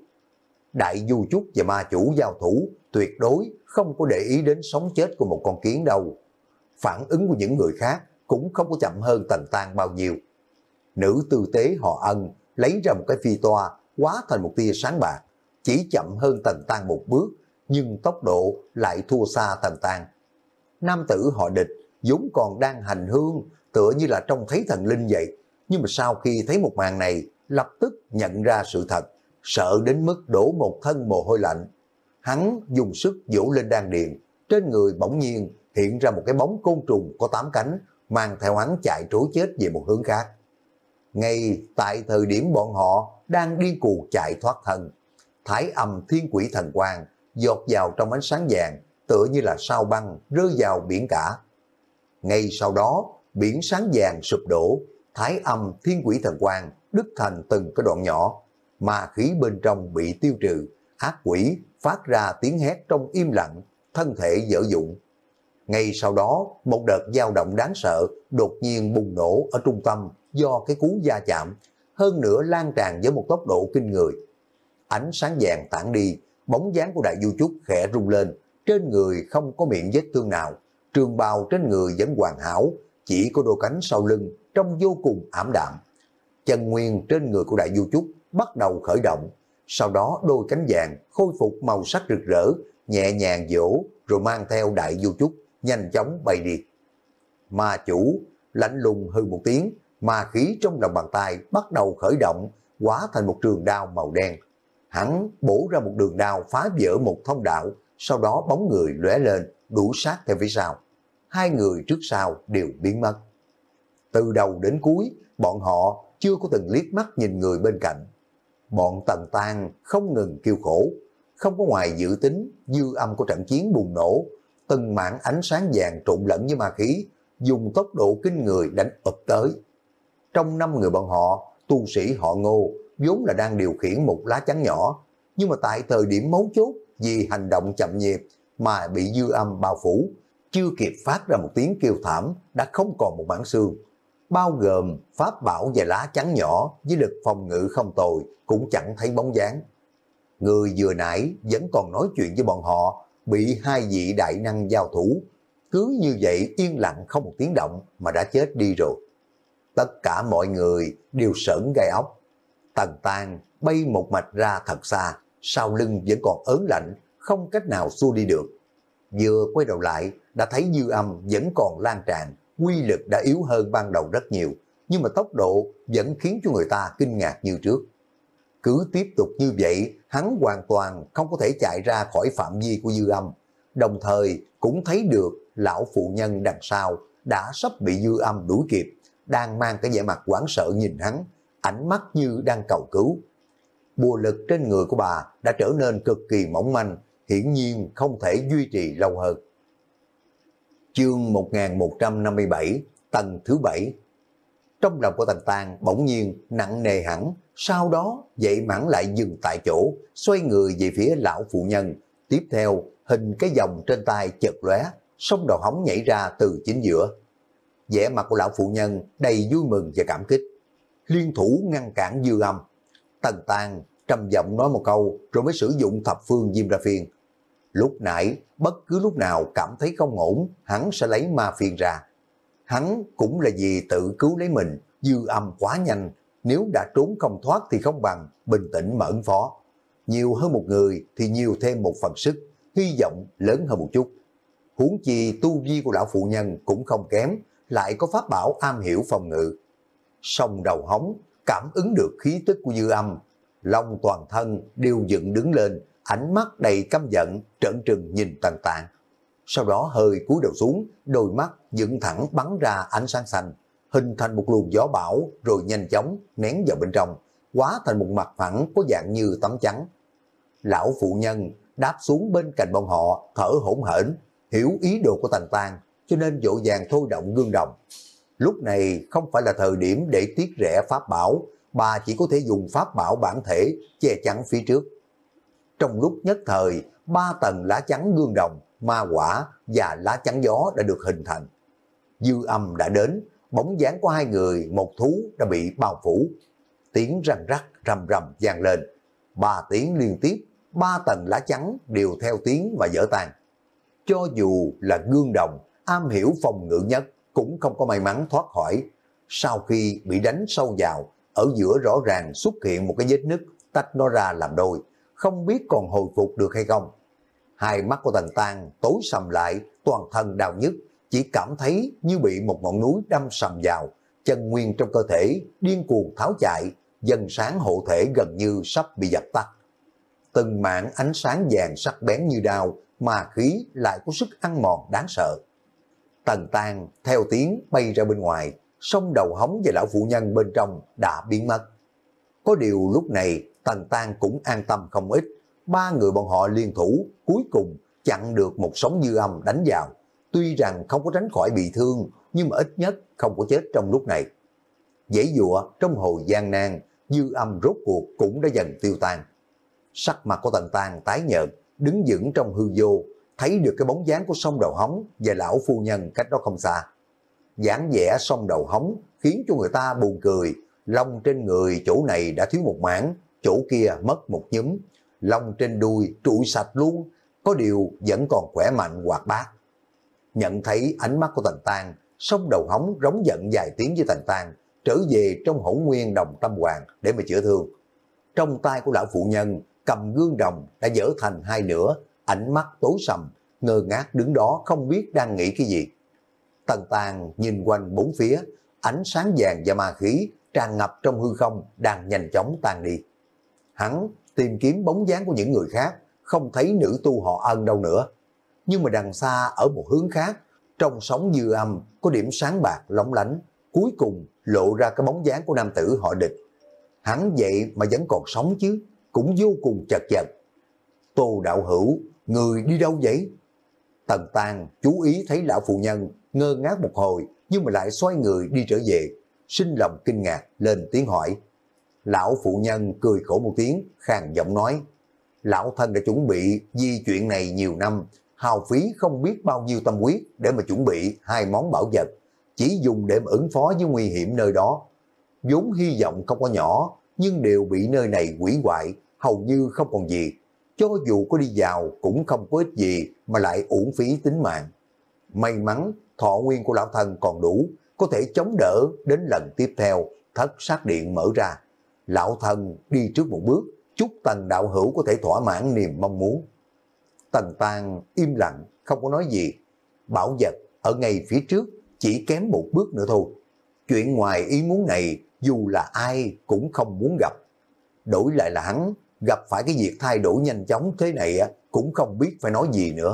Đại Du Trúc và ma chủ giao thủ tuyệt đối không có để ý đến sống chết của một con kiến đâu. Phản ứng của những người khác cũng không có chậm hơn Tần Tan bao nhiêu. Nữ tư tế họ Ân lấy ra một cái phi toa hóa thành một tia sáng bạc, chỉ chậm hơn Tần Tan một bước, nhưng tốc độ lại thua xa Tần Tan. Nam tử họ Địch vốn còn đang hành hương, tựa như là trông thấy thần linh vậy, nhưng mà sau khi thấy một màn này, lập tức nhận ra sự thật, sợ đến mức đổ một thân mồ hôi lạnh. Hắn dùng sức vỗ lên đan điền, trên người bỗng nhiên hiện ra một cái bóng côn trùng có tám cánh, mang theo hắn chạy trối chết về một hướng khác. Ngay tại thời điểm bọn họ đang điên cuồng chạy thoát thân, Thái Âm Thiên Quỷ Thần Quang giọt vào trong ánh sáng vàng, tựa như là sao băng rơi vào biển cả. Ngay sau đó, biển sáng vàng sụp đổ, Thái Âm Thiên Quỷ Thần Quang đứt thành từng cái đoạn nhỏ, ma khí bên trong bị tiêu trừ, ác quỷ phát ra tiếng hét trong im lặng, thân thể dở dụng. Ngay sau đó, một đợt dao động đáng sợ đột nhiên bùng nổ ở trung tâm do cái cú va chạm, hơn nữa lan tràn với một tốc độ kinh người. Ánh sáng vàng tản đi, bóng dáng của Đại Du Trúc khẽ rung lên, trên người không có miệng vết thương nào, trường bào trên người vẫn hoàn hảo, chỉ có đôi cánh sau lưng trông vô cùng ảm đạm. Chân nguyên trên người của Đại Du Trúc bắt đầu khởi động, sau đó đôi cánh vàng khôi phục màu sắc rực rỡ, nhẹ nhàng vỗ rồi mang theo Đại Du Trúc nhanh chóng bay đi. Ma chủ lạnh lùng hư một tiếng, ma khí trong lòng bàn tay bắt đầu khởi động, hóa thành một trường đao màu đen. Hắn bổ ra một đường đao phá vỡ một thông đạo, sau đó bóng người lóe lên, đuổi sát theo phía sau. Hai người trước sau đều biến mất. Từ đầu đến cuối, bọn họ chưa có từng liếc mắt nhìn người bên cạnh. Bọn Tần Tan không ngừng kêu khổ, không có ngoài dự tính, dư âm của trận chiến bùng nổ, từng mảng ánh sáng vàng trộn lẫn với ma khí, dùng tốc độ kinh người đánh ập tới. Trong năm người bọn họ, tu sĩ họ Ngô vốn là đang điều khiển một lá chắn nhỏ, nhưng mà tại thời điểm mấu chốt vì hành động chậm nhịp mà bị dư âm bao phủ, chưa kịp phát ra một tiếng kêu thảm đã không còn một mảng xương. Bao gồm pháp bảo và lá chắn nhỏ với lực phòng ngự không tồi cũng chẳng thấy bóng dáng. Người vừa nãy vẫn còn nói chuyện với bọn họ, bị hai vị đại năng giao thủ. cứ như vậy yên lặng không một tiếng động mà đã chết đi rồi. Tất cả mọi người đều sởn gai ốc. Tần Tang bay một mạch ra thật xa, sau lưng vẫn còn ớn lạnh, không cách nào xua đi được. Vừa quay đầu lại, đã thấy dư âm vẫn còn lan tràn, quy lực đã yếu hơn ban đầu rất nhiều, nhưng mà tốc độ vẫn khiến cho người ta kinh ngạc như trước. Cứ tiếp tục như vậy, hắn hoàn toàn không có thể chạy ra khỏi phạm vi của dư âm, đồng thời cũng thấy được lão phụ nhân đằng sau đã sắp bị dư âm đuổi kịp, đang mang cái vẻ mặt hoảng sợ nhìn hắn, ánh mắt như đang cầu cứu. Bùa lực trên người của bà đã trở nên cực kỳ mỏng manh, hiển nhiên không thể duy trì lâu hơn. Chương một nghìn một trăm năm mươi bảy, tầng thứ bảy. Trong lòng của Tần Tang bỗng nhiên nặng nề hẳn, sau đó dậy mãn lại dừng tại chỗ, xoay người về phía lão phụ nhân. Tiếp theo, hình cái vòng trên tay chợt lóe, song đầu hóng nhảy ra từ chính giữa. Vẻ mặt của lão phụ nhân đầy vui mừng và cảm kích, liên thủ ngăn cản dư âm. Tần Tang trầm giọng nói một câu rồi mới sử dụng thập phương diêm ra phiên. Lúc nãy, bất cứ lúc nào cảm thấy không ổn, hắn sẽ lấy ma phiên ra. Hắn cũng là vì tự cứu lấy mình, dư âm quá nhanh, nếu đã trốn không thoát thì không bằng bình tĩnh mà ứng phó. Nhiều hơn một người thì nhiều thêm một phần sức, hy vọng lớn hơn một chút. Huống chi tu vi của lão phụ nhân cũng không kém, lại có pháp bảo am hiểu phòng ngự. Song đầu hóng, cảm ứng được khí tức của dư âm, lòng toàn thân đều dựng đứng lên, ánh mắt đầy căm giận, trợn trừng nhìn Tần Tang. Sau đó hơi cúi đầu xuống, đôi mắt dựng thẳng bắn ra ánh sáng xanh, hình thành một luồng gió bão rồi nhanh chóng nén vào bên trong, hóa thành một mặt phẳng có dạng như tấm chắn. Lão phụ nhân đáp xuống bên cạnh bọn họ, thở hổn hển, hiểu ý đồ của Tần Tang, cho nên vội vàng thôi động gương đồng. Lúc này không phải là thời điểm để tiết rẽ pháp bảo, bà chỉ có thể dùng pháp bảo bản thể che chắn phía trước. Trong lúc nhất thời, ba tầng lá chắn gương đồng, ma quả và lá chắn gió đã được hình thành. Dư âm đã đến, bóng dáng của hai người, một thú đã bị bao phủ. Tiếng răng rắc rầm rầm vang lên, ba tiếng liên tiếp, ba tầng lá chắn đều theo tiếng mà vỡ tan. Cho dù là gương đồng, am hiểu phòng ngự nhất, cũng không có may mắn thoát khỏi. Sau khi bị đánh sâu vào, ở giữa rõ ràng xuất hiện một cái vết nứt, tách nó ra làm đôi, không biết còn hồi phục được hay không. Hai mắt của Tần Tang tối sầm lại, toàn thân đau nhức, chỉ cảm thấy như bị một ngọn núi đâm sầm vào, chân nguyên trong cơ thể điên cuồng tháo chạy, dần sáng hộ thể gần như sắp bị dập tắt. Từng mảng ánh sáng vàng sắc bén như đao, mà khí lại có sức ăn mòn đáng sợ. Tần Tang theo tiếng bay ra bên ngoài, song đầu hóng và lão phụ nhân bên trong đã biến mất. Có điều lúc này Tần Tang cũng an tâm không ít, ba người bọn họ liên thủ cuối cùng chặn được một sóng dư âm đánh vào. Tuy rằng không có tránh khỏi bị thương, nhưng mà ít nhất không có chết trong lúc này. Giãy giụa trong hồi gian nan, dư âm rốt cuộc cũng đã dần tiêu tan. Sắc mặt của Tần Tang tái nhợt, đứng vững trong hư vô, thấy được cái bóng dáng của song đầu hóng và lão phu nhân cách đó không xa. Dáng vẻ song đầu hóng khiến cho người ta buồn cười, lông trên người chỗ này đã thiếu một mảng, chỗ kia mất một nhúm, lông trên đuôi trụi sạch luôn, có điều vẫn còn khỏe mạnh hoạt bát. Nhận thấy ánh mắt của Tần Tang, song đầu hóng rống giận vài tiếng với Tần Tang, trở về trong hỗn nguyên đồng tâm hoàng để mà chữa thương. Trong tay của lão phụ nhân cầm gương đồng đã dở thành hai nửa, ánh mắt tối sầm, ngơ ngác đứng đó không biết đang nghĩ cái gì. Tần Tang nhìn quanh bốn phía, ánh sáng vàng và ma khí tràn ngập trong hư không đang nhanh chóng tan đi. Hắn tìm kiếm bóng dáng của những người khác, không thấy nữ tu họ Ân đâu nữa. Nhưng mà đằng xa ở một hướng khác, trong sóng dư âm có điểm sáng bạc lóng lánh, cuối cùng lộ ra cái bóng dáng của nam tử họ Địch. Hắn vậy mà vẫn còn sống chứ, cũng vô cùng chật vật. Tô đạo hữu, người đi đâu vậy? Tần Tang chú ý thấy lão phụ nhân ngơ ngác một hồi, nhưng mà lại xoay người đi trở về, sinh lòng kinh ngạc lên tiếng hỏi. Lão phụ nhân cười khổ một tiếng, khàn giọng nói, lão thân đã chuẩn bị di chuyện này nhiều năm, hao phí không biết bao nhiêu tâm huyết để mà chuẩn bị hai món bảo vật, chỉ dùng để mà ứng phó với nguy hiểm nơi đó. Vốn hy vọng không có nhỏ, nhưng đều bị nơi này hủy hoại, hầu như không còn gì. Cho dù có đi vào cũng không có ích gì mà lại uổng phí tính mạng. May mắn thọ nguyên của lão thần còn đủ, có thể chống đỡ đến lần tiếp theo thất sát điện mở ra. Lão thần đi trước một bước, chúc Tần đạo hữu có thể thỏa mãn niềm mong muốn. Tần Tang im lặng, không có nói gì. Bảo vật ở ngay phía trước, chỉ kém một bước nữa thôi. Chuyện ngoài ý muốn này, dù là ai cũng không muốn gặp. Đổi lại là hắn, gặp phải cái việc thay đổi nhanh chóng thế này cũng không biết phải nói gì nữa.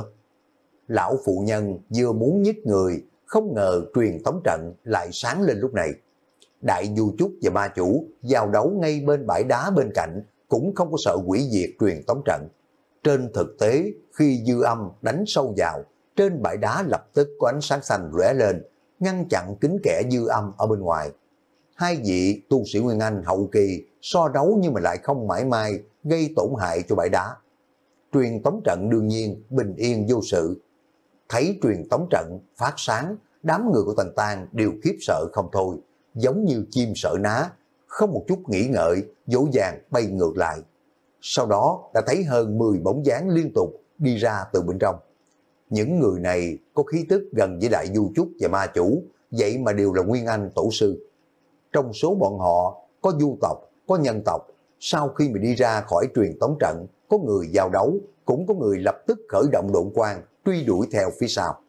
Lão phụ nhân vừa muốn nhích người, không ngờ truyền tống trận lại sáng lên lúc này. Đại Du Chúc và ma chủ giao đấu ngay bên bãi đá bên cạnh, cũng không có sợ hủy diệt truyền tống trận. Trên thực tế, khi dư âm đánh sâu vào, trên bãi đá lập tức có ánh sáng xanh lóe lên, ngăn chặn kính kẽ dư âm ở bên ngoài. Hai vị tu sĩ Nguyên Anh hậu kỳ so đấu nhưng mà lại không mãi mai gây tổn hại cho bãi đá. Truyền tống trận đương nhiên bình yên vô sự. Thấy truyền tống trận phát sáng, đám người của Tần Tang đều khiếp sợ không thôi, giống như chim sợ ná, không một chút nghĩ ngợi, dỗ dàng bay ngược lại. Sau đó đã thấy hơn mười bóng dáng liên tục đi ra từ bên trong. Những người này có khí tức gần với Đại Du Chúc và ma chủ, vậy mà đều là Nguyên Anh tổ sư. Trong số bọn họ có du tộc, có nhân tộc, sau khi mà đi ra khỏi truyền tống trận, có người giao đấu, cũng có người lập tức khởi động độn quang, truy đuổi theo phía sau.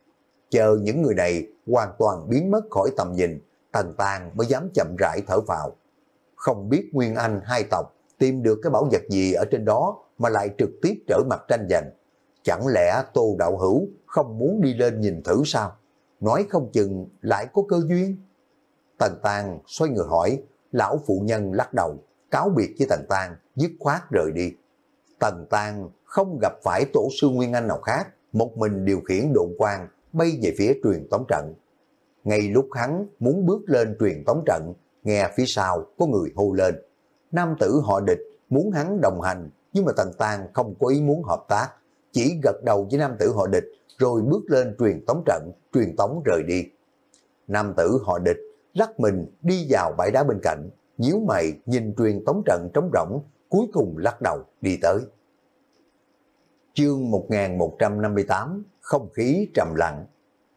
Chờ những người này hoàn toàn biến mất khỏi tầm nhìn, Tần Tang mới dám chậm rãi thở phào. Không biết Nguyên Anh hai tộc tìm được cái bảo vật gì ở trên đó mà lại trực tiếp trở mặt tranh giành. Chẳng lẽ Tô đạo hữu không muốn đi lên nhìn thử sao? Nói không chừng lại có cơ duyên. Tần Tang xoay người hỏi, lão phụ nhân lắc đầu, cáo biệt với Tần Tang, dứt khoát rời đi. Tần Tang không gặp phải tổ sư Nguyên Anh nào khác, một mình điều khiển độn quang bay về phía truyền tống trận. Ngay lúc hắn muốn bước lên truyền tống trận, nghe phía sau có người hô lên. Nam tử họ Địch muốn hắn đồng hành, nhưng mà Tần Tang không có ý muốn hợp tác, chỉ gật đầu với nam tử họ Địch rồi bước lên truyền tống trận, truyền tống rời đi. Nam tử họ Địch lắc mình đi vào bãi đá bên cạnh, nhíu mày nhìn truyền tống trận trống rỗng, cuối cùng lắc đầu đi tới. Chương một nghìn một trăm năm mươi tám, không khí trầm lặng.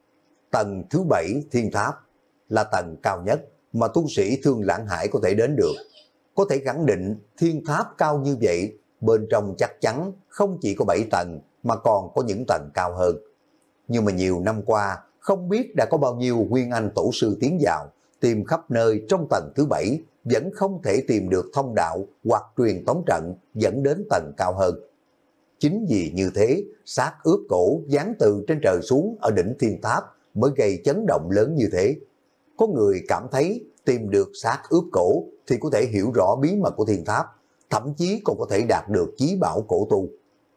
Tầng thứ bảy thiên tháp là tầng cao nhất mà tu sĩ Thương Lãng Hải có thể đến được. Có thể khẳng định thiên tháp cao như vậy, bên trong chắc chắn không chỉ có bảy tầng mà còn có những tầng cao hơn. Nhưng mà nhiều năm qua, không biết đã có bao nhiêu Nguyên Anh tổ sư tiến vào, tìm khắp nơi trong tầng thứ bảy, vẫn không thể tìm được thông đạo hoặc truyền tống trận dẫn đến tầng cao hơn. Chính vì như thế, xác ướp cổ giáng từ trên trời xuống ở đỉnh thiên tháp mới gây chấn động lớn như thế. Có người cảm thấy tìm được xác ướp cổ thì có thể hiểu rõ bí mật của thiên tháp, thậm chí còn có thể đạt được chí bảo cổ tu.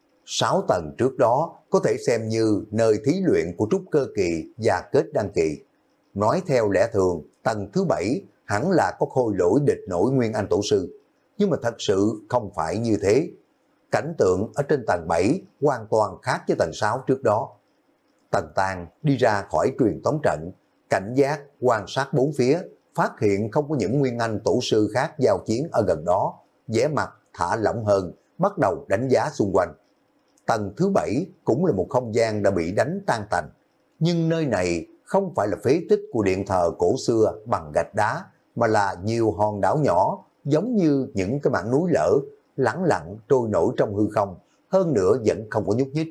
Sáu tầng trước đó có thể xem như nơi thí luyện của trúc cơ kỳ và kết đăng kỳ. Nói theo lẽ thường, tầng thứ bảy hẳn là có khôi lỗi địch nổi Nguyên Anh tổ sư. Nhưng mà thật sự không phải như thế. Cảnh tượng ở trên tầng bảy hoàn toàn khác với tầng sáu trước đó. Tần Tang đi ra khỏi truyền tống trận, cảnh giác quan sát bốn phía, phát hiện không có những Nguyên Anh tổ sư khác giao chiến ở gần đó, vẻ mặt thả lỏng hơn, bắt đầu đánh giá xung quanh. Tầng thứ bảy cũng là một không gian đã bị đánh tan tành, nhưng nơi này không phải là phế tích của điện thờ cổ xưa bằng gạch đá, mà là nhiều hòn đảo nhỏ giống như những cái mảng núi lở, lẳng lặng trôi nổi trong hư không, hơn nữa vẫn không có nhúc nhích.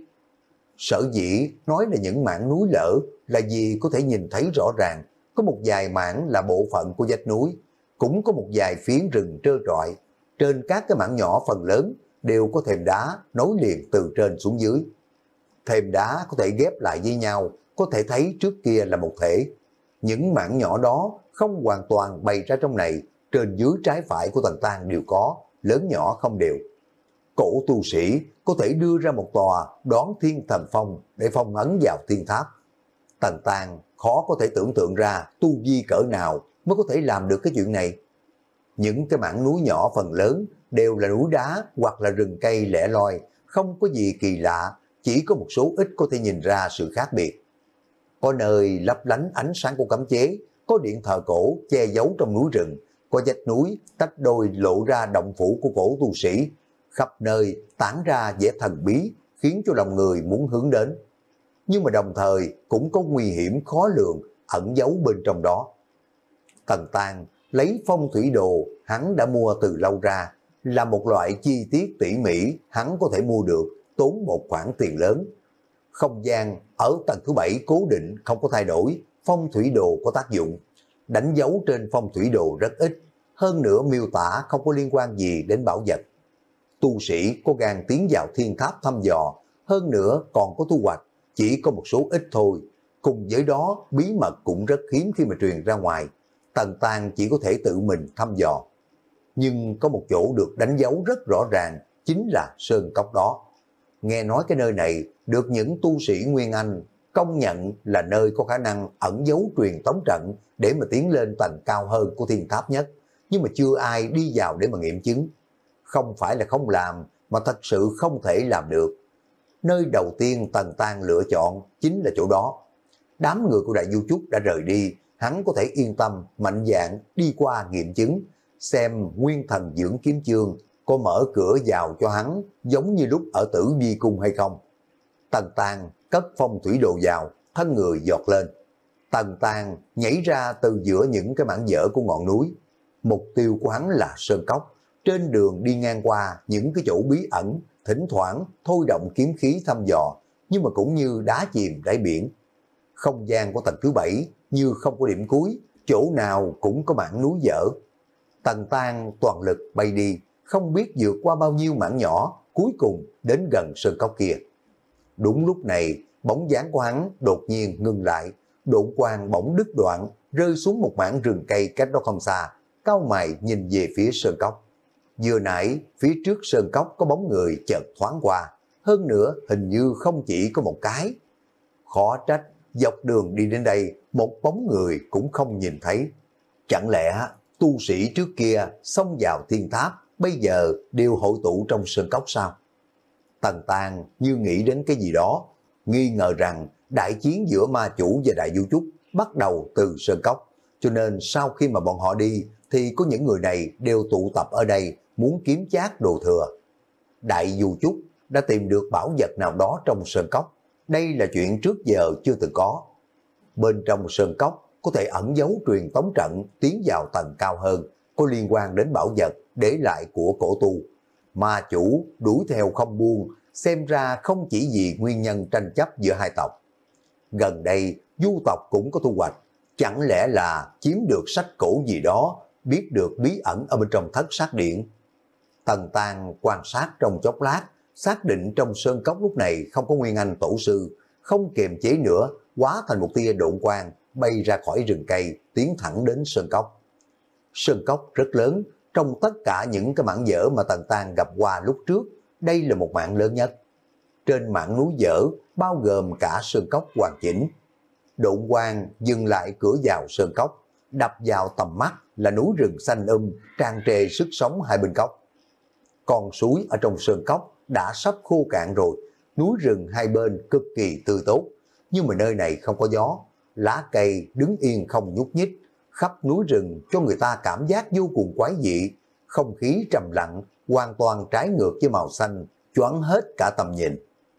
Sở dĩ nói là những mảng núi lở là vì có thể nhìn thấy rõ ràng, có một vài mảng là bộ phận của vách núi, cũng có một vài phiến rừng trơ trọi. Trên các cái mảng nhỏ phần lớn đều có thềm đá nối liền từ trên xuống dưới. Thềm đá có thể ghép lại với nhau, có thể thấy trước kia là một thể. Những mảng nhỏ đó không hoàn toàn bày ra trong này, trên dưới trái phải của Tần Tang đều có, lớn nhỏ không đều. Cổ tu sĩ có thể đưa ra một tòa Đoán Thiên Thần Phong để phong ấn vào thiên tháp. Tần Tang khó có thể tưởng tượng ra tu vi cỡ nào mới có thể làm được cái chuyện này. Những cái mảng núi nhỏ phần lớn đều là núi đá hoặc là rừng cây lẻ loi, không có gì kỳ lạ, chỉ có một số ít có thể nhìn ra sự khác biệt. Có nơi lấp lánh ánh sáng của cấm chế, có điện thờ cổ che giấu trong núi rừng, có vách núi tách đôi lộ ra động phủ của cổ tu sĩ, khắp nơi tản ra vẻ thần bí khiến cho lòng người muốn hướng đến. nhưng mà đồng thời cũng có nguy hiểm khó lường ẩn giấu bên trong đó. Tần Tang lấy phong thủy đồ hắn đã mua từ lâu ra, là một loại chi tiết tỉ mỉ hắn có thể mua được, tốn một khoản tiền lớn. Không gian ở tầng thứ bảy cố định không có thay đổi, phong thủy đồ có tác dụng. Đánh dấu trên phong thủy đồ rất ít, hơn nữa miêu tả không có liên quan gì đến bảo vật. Tu sĩ có gan tiến vào thiên tháp thăm dò, hơn nữa còn có thu hoạch, chỉ có một số ít thôi. Cùng với đó, bí mật cũng rất hiếm khi mà truyền ra ngoài. Tần Tang chỉ có thể tự mình thăm dò. Nhưng có một chỗ được đánh dấu rất rõ ràng, chính là sơn cốc đó. Nghe nói cái nơi này được những tu sĩ Nguyên Anh công nhận là nơi có khả năng ẩn giấu truyền tống trận để mà tiến lên tầng cao hơn của thiên tháp nhất, nhưng mà chưa ai đi vào để mà nghiệm chứng. Không phải là không làm, mà thật sự không thể làm được. Nơi đầu tiên Tần Tang lựa chọn chính là chỗ đó. Đám người của Đại Du Trúc đã rời đi, hắn có thể yên tâm, mạnh dạn đi qua nghiệm chứng, xem Nguyên Thần Dưỡng Kiếm Chương có mở cửa vào cho hắn giống như lúc ở Tử Vi Cung hay không. Tần Tang cất phong thủy đồ vào, thân người giọt lên. Tần Tang nhảy ra từ giữa những cái mảng dở của ngọn núi. Mục tiêu của hắn là sơn cốc. Trên đường đi ngang qua những cái chỗ bí ẩn, thỉnh thoảng thôi động kiếm khí thăm dò, nhưng mà cũng như đá chìm đáy biển. Không gian của tầng thứ bảy như không có điểm cuối, chỗ nào cũng có mảng núi dở. Tần Tang toàn lực bay đi, không biết vượt qua bao nhiêu mảng nhỏ, cuối cùng đến gần sơn cốc kia. Đúng lúc này, bóng dáng của hắn đột nhiên ngừng lại, độn quang bỗng đứt đoạn, rơi xuống một mảng rừng cây cách đó không xa, cau mày nhìn về phía sơn cốc. Vừa nãy, phía trước sơn cốc có bóng người chợt thoáng qua, hơn nữa hình như không chỉ có một cái. Khó trách, dọc đường đi đến đây, một bóng người cũng không nhìn thấy. Chẳng lẽ tu sĩ trước kia xông vào thiên tháp, bây giờ đều hội tụ trong sơn cốc sao? Tần Tang như nghĩ đến cái gì đó, nghi ngờ rằng đại chiến giữa ma chủ và Đại Du Trúc bắt đầu từ sơn cốc, cho nên sau khi mà bọn họ đi thì có những người này đều tụ tập ở đây muốn kiếm chác đồ thừa. Đại Du Trúc đã tìm được bảo vật nào đó trong sơn cốc, đây là chuyện trước giờ chưa từng có. Bên trong sơn cốc có thể ẩn giấu truyền tống trận tiến vào tầng cao hơn, có liên quan đến bảo vật để lại của cổ tu. Ma chủ đuổi theo không buông, xem ra không chỉ vì nguyên nhân tranh chấp giữa hai tộc. Gần đây, du tộc cũng có thu hoạch, chẳng lẽ là chiếm được sách cổ gì đó, biết được bí ẩn ở bên trong thất sát điện. Tần Tang quan sát trong chốc lát, xác định trong sơn cốc lúc này không có Nguyên Anh tổ sư, không kiềm chế nữa, hóa thành một tia độn quang, bay ra khỏi rừng cây, tiến thẳng đến sơn cốc. Sơn cốc rất lớn, trong tất cả những cái mảng dở mà Tần Tang gặp qua lúc trước, đây là một mảng lớn nhất. Trên mảng núi dở, bao gồm cả sơn cốc hoàn chỉnh. Độn quang dừng lại cửa vào sơn cốc, đập vào tầm mắt là núi rừng xanh um, tràn trề sức sống hai bên cốc. Con suối ở trong sơn cốc đã sắp khô cạn rồi, núi rừng hai bên cực kỳ tươi tốt, nhưng mà nơi này không có gió, lá cây đứng yên không nhúc nhích, khắp núi rừng cho người ta cảm giác vô cùng quái dị, không khí trầm lặng, hoàn toàn trái ngược với màu xanh, choáng hết cả tầm nhìn.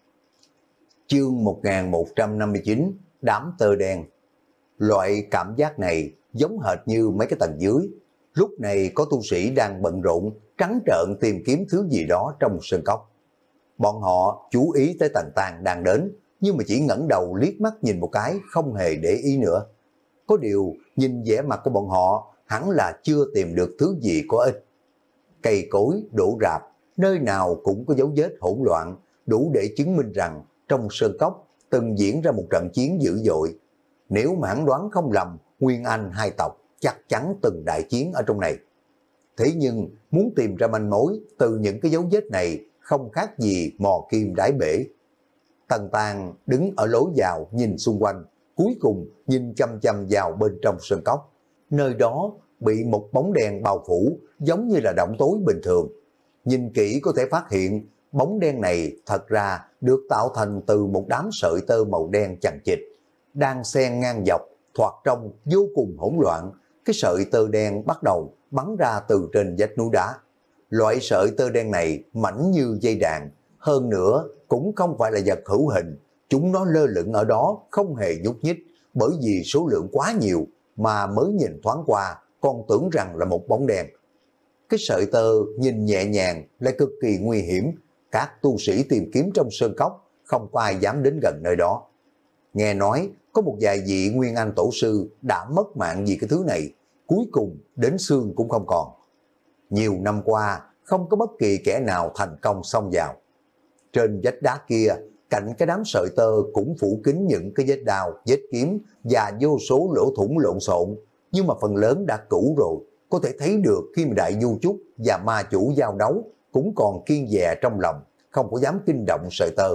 Chương một nghìn một trăm năm mươi chín, đám tơ đen. Loại cảm giác này giống hệt như mấy cái tầng dưới. Lúc này có tu sĩ đang bận rộn, trắng trợn tìm kiếm thứ gì đó trong sơn cốc. Bọn họ chú ý tới Tần Tang đang đến, nhưng mà chỉ ngẩng đầu liếc mắt nhìn một cái, không hề để ý nữa. Có điều, nhìn vẻ mặt của bọn họ, hẳn là chưa tìm được thứ gì có ích. Cây cối đổ rạp, nơi nào cũng có dấu vết hỗn loạn, đủ để chứng minh rằng trong sơn cốc từng diễn ra một trận chiến dữ dội. Nếu mà hắn đoán không lầm, Nguyên Anh hai tộc chắc chắn từng đại chiến ở trong này. Thế nhưng muốn tìm ra manh mối từ những cái dấu vết này không khác gì mò kim đáy bể. Tần Tang đứng ở lối vào nhìn xung quanh, cuối cùng nhìn chăm chăm vào bên trong sơn cốc. Nơi đó bị một bóng đen bao phủ, giống như là động tối bình thường. Nhìn kỹ có thể phát hiện bóng đen này thật ra được tạo thành từ một đám sợi tơ màu đen chằng chịt, đang xen ngang dọc, thoạt trông vô cùng hỗn loạn. Cái sợi tơ đen bắt đầu bắn ra từ trên vách núi đá. Loại sợi tơ đen này mảnh như dây đàn, hơn nữa cũng không phải là vật hữu hình, Chúng nó lơ lửng ở đó không hề nhúc nhích, bởi vì số lượng quá nhiều mà mới nhìn thoáng qua còn tưởng rằng là một bóng đèn. Cái sợi tơ nhìn nhẹ nhàng lại cực kỳ nguy hiểm, các tu sĩ tìm kiếm trong sơn cốc không có ai dám đến gần nơi đó. Nghe nói có một vài vị Nguyên Anh tổ sư đã mất mạng vì cái thứ này, cuối cùng đến xương cũng không còn. Nhiều năm qua không có bất kỳ kẻ nào thành công xông vào. Trên vách đá kia, cạnh cái đám sợi tơ cũng phủ kín những cái vết đao, vết kiếm và vô số lỗ thủng lộn xộn, nhưng mà phần lớn đã cũ rồi. Có thể thấy được khi mà Đại Du Trúc và ma chủ giao đấu cũng còn kiêng dè trong lòng, không có dám kinh động sợi tơ.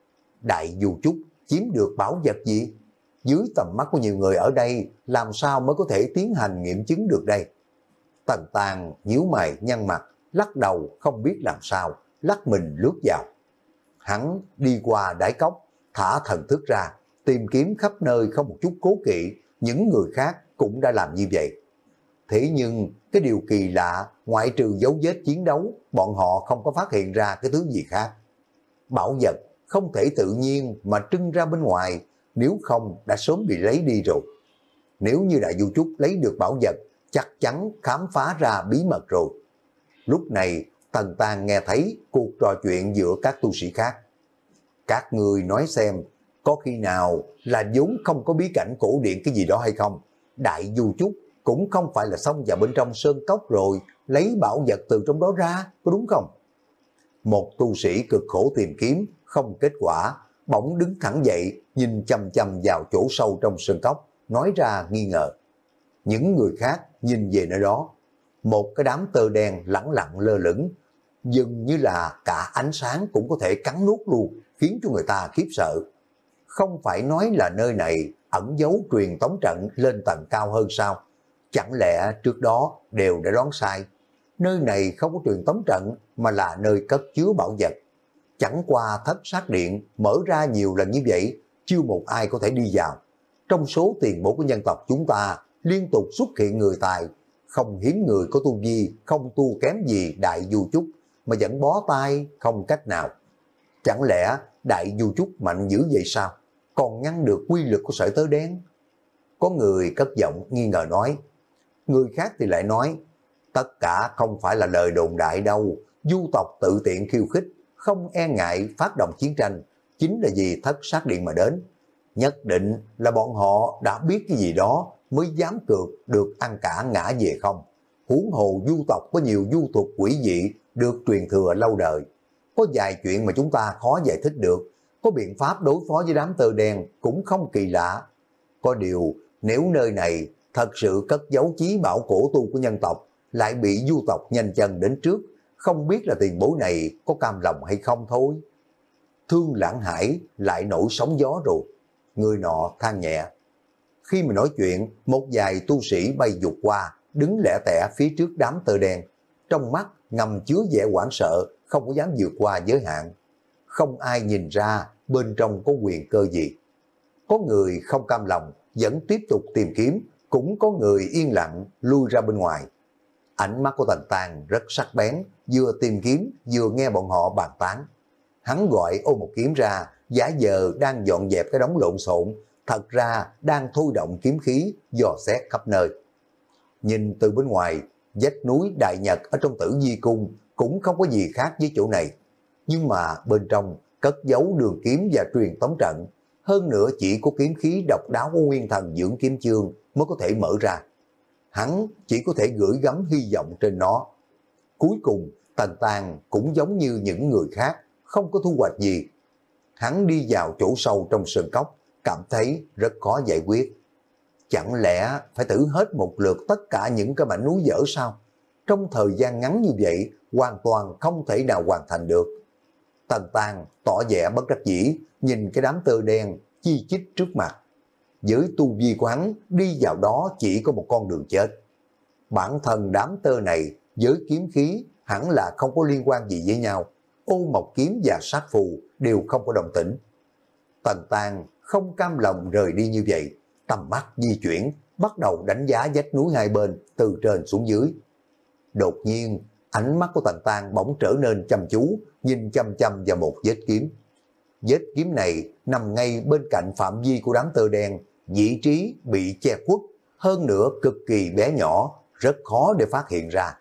Đại Du Trúc chiếm được bảo vật gì? Dưới tầm mắt của nhiều người ở đây, làm sao mới có thể tiến hành nghiệm chứng được đây? Tần Tàng nhíu mày nhăn mặt, lắc đầu không biết làm sao, lắc mình lướt vào. Hắn đi qua đáy cốc, thả thần thức ra, tìm kiếm khắp nơi không một chút cố kỵ, những người khác cũng đã làm như vậy. Thế nhưng cái điều kỳ lạ, ngoại trừ dấu vết chiến đấu, bọn họ không có phát hiện ra cái thứ gì khác. Bảo vật không thể tự nhiên mà trưng ra bên ngoài, nếu không đã sớm bị lấy đi rồi. Nếu như Đại Du Trúc lấy được bảo vật, chắc chắn khám phá ra bí mật rồi. Lúc này, Tần Tàng nghe thấy cuộc trò chuyện giữa các tu sĩ khác. Các người nói xem, có khi nào là vốn không có bí cảnh cổ điện cái gì đó hay không? Đại Du Trúc cũng không phải là xông vào bên trong sơn cốc rồi lấy bảo vật từ trong đó ra, có đúng không? Một tu sĩ cực khổ tìm kiếm, không kết quả, bỗng đứng thẳng dậy, nhìn chằm chằm vào chỗ sâu trong sơn cốc, nói ra nghi ngờ. Những người khác nhìn về nơi đó, một cái đám tơ đen lẳng lặng lơ lửng, dường như là cả ánh sáng cũng có thể cắn nuốt luôn, khiến cho người ta khiếp sợ. Không phải nói là nơi này ẩn giấu truyền tống trận lên tầng cao hơn sao? Chẳng lẽ trước đó đều đã đoán sai? Nơi này không có truyền tống trận mà là nơi cất chứa bảo vật. Chẳng qua thất sát điện mở ra nhiều lần như vậy, chưa một ai có thể đi vào. Trong số tiền bối của nhân tộc chúng ta liên tục xuất hiện người tài, không hiếm người có tu vi không tu kém gì Đại Du Trúc mà vẫn bó tay không cách nào. Chẳng lẽ Đại Du Trúc mạnh dữ vậy sao? Còn ngăn được quy lực của sợi tơ đen? Có người cất giọng nghi ngờ nói. Người khác thì lại nói, tất cả không phải là lời đồn đại đâu. Du tộc tự tiện khiêu khích, không e ngại phát động chiến tranh, chính là vì thất sát điện mà đến. Nhất định là bọn họ đã biết cái gì đó mới dám cược được ăn cả ngã về không. Huống hồ du tộc có nhiều du thuật quỷ dị được truyền thừa lâu đời. Có vài chuyện mà chúng ta khó giải thích được, có biện pháp đối phó với đám tơ đen cũng không kỳ lạ. Có điều nếu nơi này thật sự cất giấu chí bảo cổ tu của nhân tộc, lại bị du tộc nhanh chân đến trước, không biết là tiền bối này có cam lòng hay không thôi. Thương Lãng Hải lại nổi sóng gió rồi, người nọ than nhẹ. Khi mà nói chuyện, một vài tu sĩ bay vụt qua, đứng lẻ tẻ phía trước đám tơ đen, trong mắt ngầm chứa vẻ hoảng sợ, không có dám vượt qua giới hạn. Không ai nhìn ra bên trong có quyền cơ gì. Có người không cam lòng, vẫn tiếp tục tìm kiếm, cũng có người yên lặng lui ra bên ngoài. Ánh mắt của Tần Tàng rất sắc bén, vừa tìm kiếm vừa nghe bọn họ bàn tán. Hắn gọi ô một kiếm ra, giả vờ đang dọn dẹp cái đống lộn xộn, thật ra đang thôi động kiếm khí, dò xét khắp nơi. Nhìn từ bên ngoài, vách núi Đại Nhật ở trong Tử Di Cung cũng không có gì khác với chỗ này. Nhưng mà bên trong cất giấu đường kiếm và truyền tống trận, hơn nữa chỉ có kiếm khí độc đáo của Nguyên Thần Dưỡng Kiếm Chương mới có thể mở ra. Hắn chỉ có thể gửi gắm hy vọng trên nó. Cuối cùng, Tần Tàng cũng giống như những người khác, không có thu hoạch gì. Hắn đi vào chỗ sâu trong sơn cốc, cảm thấy rất khó giải quyết. Chẳng lẽ phải thử hết một lượt tất cả những cái mảnh núi dở sao? Trong thời gian ngắn như vậy, hoàn toàn không thể nào hoàn thành được. Tần Tàng tỏ vẻ bất đắc dĩ, nhìn cái đám tơ đen chi chít trước mặt. Với tu vi của hắn, đi vào đó chỉ có một con đường chết. Bản thân đám tơ này với kiếm khí hẳn là không có liên quan gì với nhau. Ô Mộc Kiếm và Sát Phù đều không có đồng tĩnh. Tần Tàng không cam lòng rời đi như vậy, tầm mắt di chuyển, bắt đầu đánh giá vách núi hai bên từ trên xuống dưới. Đột nhiên, ánh mắt của Tần Tàng bỗng trở nên chăm chú, nhìn chăm chăm vào một vết kiếm. Vết kiếm này nằm ngay bên cạnh phạm vi của đám tơ đen, vị trí bị che khuất, hơn nữa cực kỳ bé nhỏ, rất khó để phát hiện ra.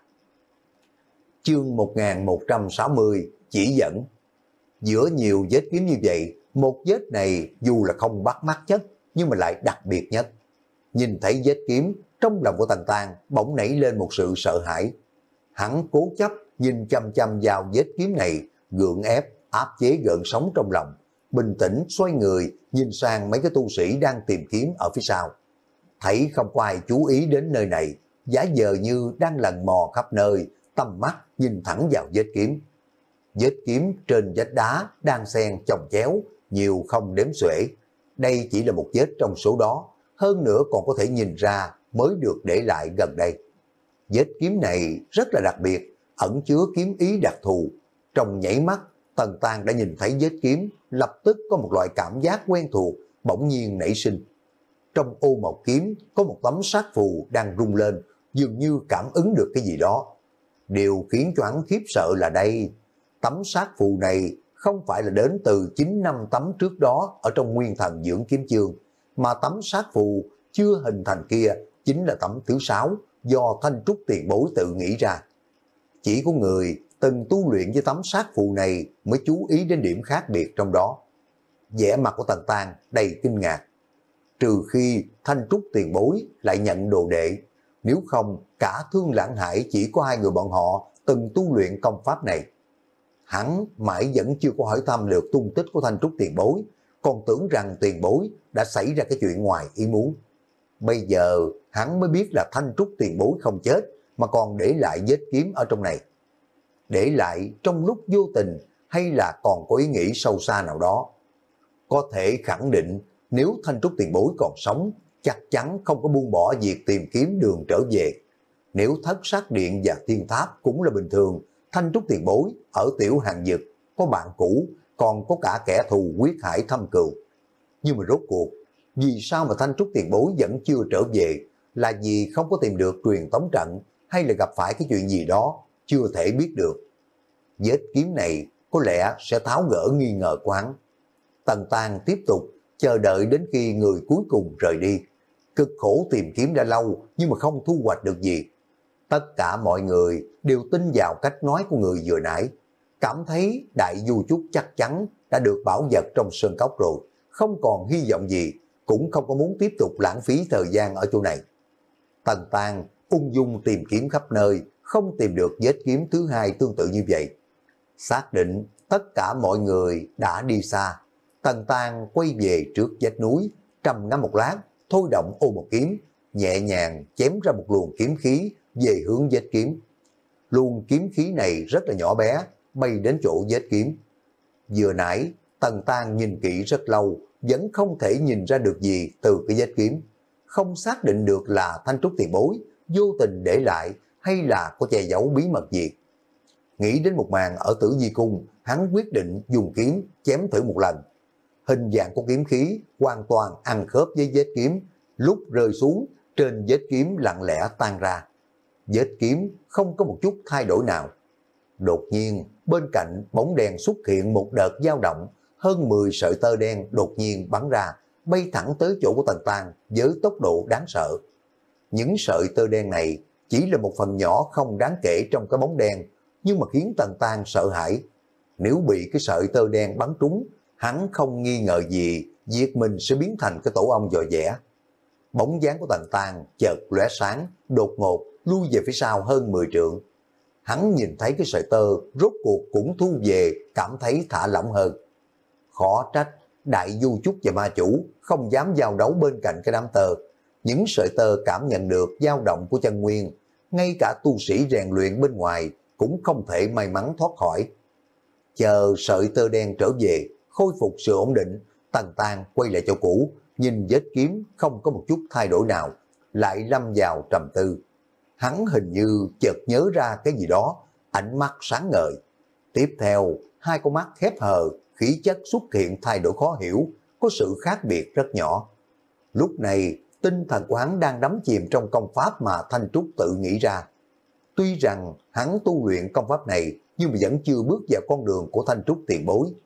Chương một nghìn một trăm sáu mươi chỉ dẫn. Giữa nhiều vết kiếm như vậy, một vết này dù là không bắt mắt nhất, nhưng mà lại đặc biệt nhất. Nhìn thấy vết kiếm, trong lòng của Tần Tang bỗng nảy lên một sự sợ hãi. Hắn cố chấp nhìn chăm chăm vào vết kiếm này, gượng ép, áp chế gợn sóng trong lòng, bình tĩnh xoay người, nhìn sang mấy cái tu sĩ đang tìm kiếm ở phía sau. Thấy không có ai chú ý đến nơi này, giả vờ như đang lần mò khắp nơi, tầm mắt nhìn thẳng vào vết kiếm. Vết kiếm trên vách đá đang xen chồng chéo, nhiều không đếm xuể. Đây chỉ là một vết trong số đó, hơn nữa còn có thể nhìn ra mới được để lại gần đây. Vết kiếm này rất là đặc biệt, ẩn chứa kiếm ý đặc thù. Trong nhảy mắt, Tần Tang đã nhìn thấy vết kiếm, lập tức có một loại cảm giác quen thuộc, bỗng nhiên nảy sinh. Trong ô mộc kiếm có một tấm sát phù đang rung lên, dường như cảm ứng được cái gì đó. Điều khiến cho hắn khiếp sợ là đây, tấm sát phù này không phải là đến từ chín năm tấm trước đó ở trong Nguyên Thần Dưỡng Kiếm Chương, mà tấm sát phù chưa hình thành kia chính là tấm thứ sáu do Thanh Trúc tiền bối tự nghĩ ra. Chỉ có người từng tu luyện với tấm sát phù này mới chú ý đến điểm khác biệt trong đó. Vẻ mặt của Tần Tang đầy kinh ngạc. Trừ khi Thanh Trúc tiền bối lại nhận đồ đệ, nếu không cả Thương Lãng Hải chỉ có hai người bọn họ từng tu luyện công pháp này. Hắn mãi vẫn chưa có hỏi thăm được tung tích của Thanh Trúc tiền bối, còn tưởng rằng tiền bối đã xảy ra cái chuyện ngoài ý muốn. Bây giờ hắn mới biết là Thanh Trúc tiền bối không chết, mà còn để lại vết kiếm ở trong này. Để lại trong lúc vô tình hay là còn có ý nghĩ sâu xa nào đó. Có thể khẳng định nếu Thanh Trúc tiền bối còn sống, chắc chắn không có buông bỏ việc tìm kiếm đường trở về. Nếu Thất Sát Điện và Thiên Tháp cũng là bình thường, Thanh Trúc tiền bối ở Tiểu Hàng Dực có bạn cũ, còn có cả kẻ thù quyết hải thâm cừu. Nhưng mà rốt cuộc, vì sao mà Thanh Trúc tiền bối vẫn chưa trở về? Là vì không có tìm được truyền tống trận, hay là gặp phải cái chuyện gì đó chưa thể biết được. Vết kiếm này có lẽ sẽ tháo gỡ nghi ngờ của hắn. Tần Tang tiếp tục chờ đợi đến khi người cuối cùng rời đi. Cực khổ tìm kiếm đã lâu nhưng mà không thu hoạch được gì. Tất cả mọi người đều tin vào cách nói của người vừa nãy, cảm thấy Đại Du Trúc chắc chắn đã được bảo vật trong sơn cốc rồi, không còn hy vọng gì, cũng không có muốn tiếp tục lãng phí thời gian ở chỗ này. Tần Tang ung dung tìm kiếm khắp nơi, không tìm được vết kiếm thứ hai tương tự như vậy. Xác định tất cả mọi người đã đi xa, Tần Tang quay về trước vách núi, trầm ngâm một lát, thôi động ô một kiếm, nhẹ nhàng chém ra một luồng kiếm khí về hướng vết kiếm. Luồng kiếm khí này rất là nhỏ bé, bay đến chỗ vết kiếm. Vừa nãy, Tần Tang nhìn kỹ rất lâu, vẫn không thể nhìn ra được gì từ cái vết kiếm. Không xác định được là Thanh Trúc tiền bối vô tình để lại hay là có che giấu bí mật gì. Nghĩ đến một màn ở Tử Di Cung, hắn quyết định dùng kiếm chém thử một lần. Hình dạng của kiếm khí hoàn toàn ăn khớp với vết kiếm, lúc rơi xuống trên vết kiếm lặng lẽ tan ra. Vết kiếm không có một chút thay đổi nào. Đột nhiên bên cạnh bóng đèn xuất hiện một đợt dao động, hơn mười sợi tơ đen đột nhiên bắn ra, bay thẳng tới chỗ của Tần Tang với tốc độ đáng sợ. Những sợi tơ đen này chỉ là một phần nhỏ không đáng kể trong cái bóng đen, nhưng mà khiến Tần Tang sợ hãi. Nếu bị cái sợi tơ đen bắn trúng, hắn không nghi ngờ gì việc mình sẽ biến thành cái tổ ong dò dẻ. Bóng dáng của Tần Tang chợt lóe sáng, đột ngột lui về phía sau hơn mười trượng. Hắn nhìn thấy cái sợi tơ rốt cuộc cũng thu về, cảm thấy thả lỏng hơn. Khó trách Đại Du Trúc và ma chủ không dám giao đấu bên cạnh cái đám tơ. Những sợi tơ cảm nhận được dao động của chân nguyên, ngay cả tu sĩ rèn luyện bên ngoài cũng không thể may mắn thoát khỏi. Chờ sợi tơ đen trở về, khôi phục sự ổn định, Tần Tang quay lại chỗ cũ, nhìn vết kiếm không có một chút thay đổi nào, lại lâm vào trầm tư. Hắn hình như chợt nhớ ra cái gì đó, ánh mắt sáng ngời. Tiếp theo, hai con mắt khép hờ, khí chất xuất hiện thay đổi khó hiểu, có sự khác biệt rất nhỏ. Lúc này, tinh thần của hắn đang đắm chìm trong công pháp mà Thanh Trúc tự nghĩ ra. Tuy rằng hắn tu luyện công pháp này, nhưng mà vẫn chưa bước vào con đường của Thanh Trúc tiền bối.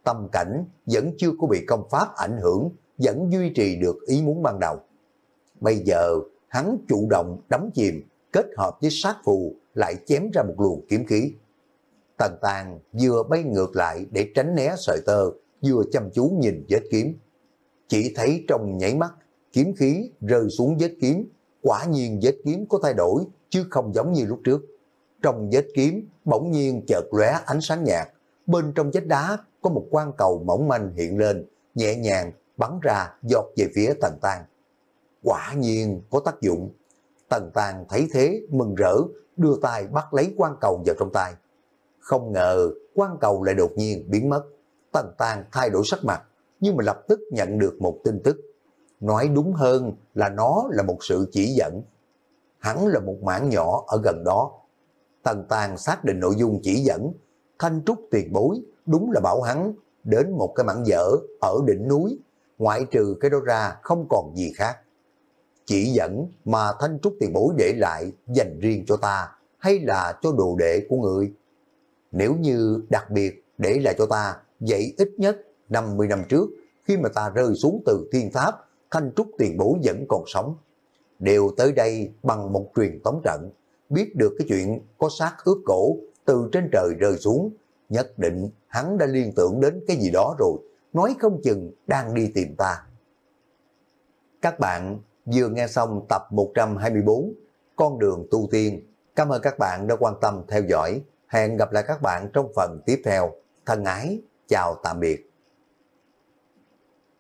tâm cảnh vẫn chưa có bị công pháp ảnh hưởng, vẫn duy trì được ý muốn ban đầu. Bây giờ hắn chủ động đắm chìm, kết hợp với sát phù lại chém ra một luồng kiếm khí. Tần Tàng vừa bay ngược lại để tránh né sợi tơ, vừa chăm chú nhìn vết kiếm. Chỉ thấy trong nháy mắt, kiếm khí rơi xuống vết kiếm, quả nhiên vết kiếm có thay đổi, chứ không giống như lúc trước. Trong vết kiếm, bỗng nhiên chợt lóe ánh sáng nhạt, bên trong vết đá có một quang cầu mỏng manh hiện lên, nhẹ nhàng bắn ra giọt về phía Tần Tàng. Quả nhiên có tác dụng. Tần Tàng thấy thế mừng rỡ, đưa tay bắt lấy quang cầu vào trong tay. Không ngờ quang cầu lại đột nhiên biến mất. Tần Tàng thay đổi sắc mặt, nhưng mà lập tức nhận được một tin tức. Nói đúng hơn là nó là một sự chỉ dẫn. Hắn là một mảng nhỏ ở gần đó. Tần Tàng xác định nội dung chỉ dẫn. Thanh Trúc tiền bối đúng là bảo hắn đến một cái mảng dở ở đỉnh núi, ngoại trừ cái đó ra không còn gì khác. Chỉ dẫn mà Thanh Trúc tiền bối để lại dành riêng cho ta hay là cho đồ đệ của người? Nếu như đặc biệt để lại cho ta, vậy ít nhất năm mươi năm trước, khi mà ta rơi xuống từ thiên tháp, Thanh Trúc tiền bối vẫn còn sống. Đều tới đây bằng một truyền tống trận, biết được cái chuyện có xác ướp cổ từ trên trời rơi xuống, nhất định hắn đã liên tưởng đến cái gì đó rồi, nói không chừng đang đi tìm ta. Các bạn vừa nghe xong tập một trăm hai mươi bốn, Con đường tu tiên. Cảm ơn các bạn đã quan tâm theo dõi. Hẹn gặp lại các bạn trong phần tiếp theo. Thân ái, chào tạm biệt.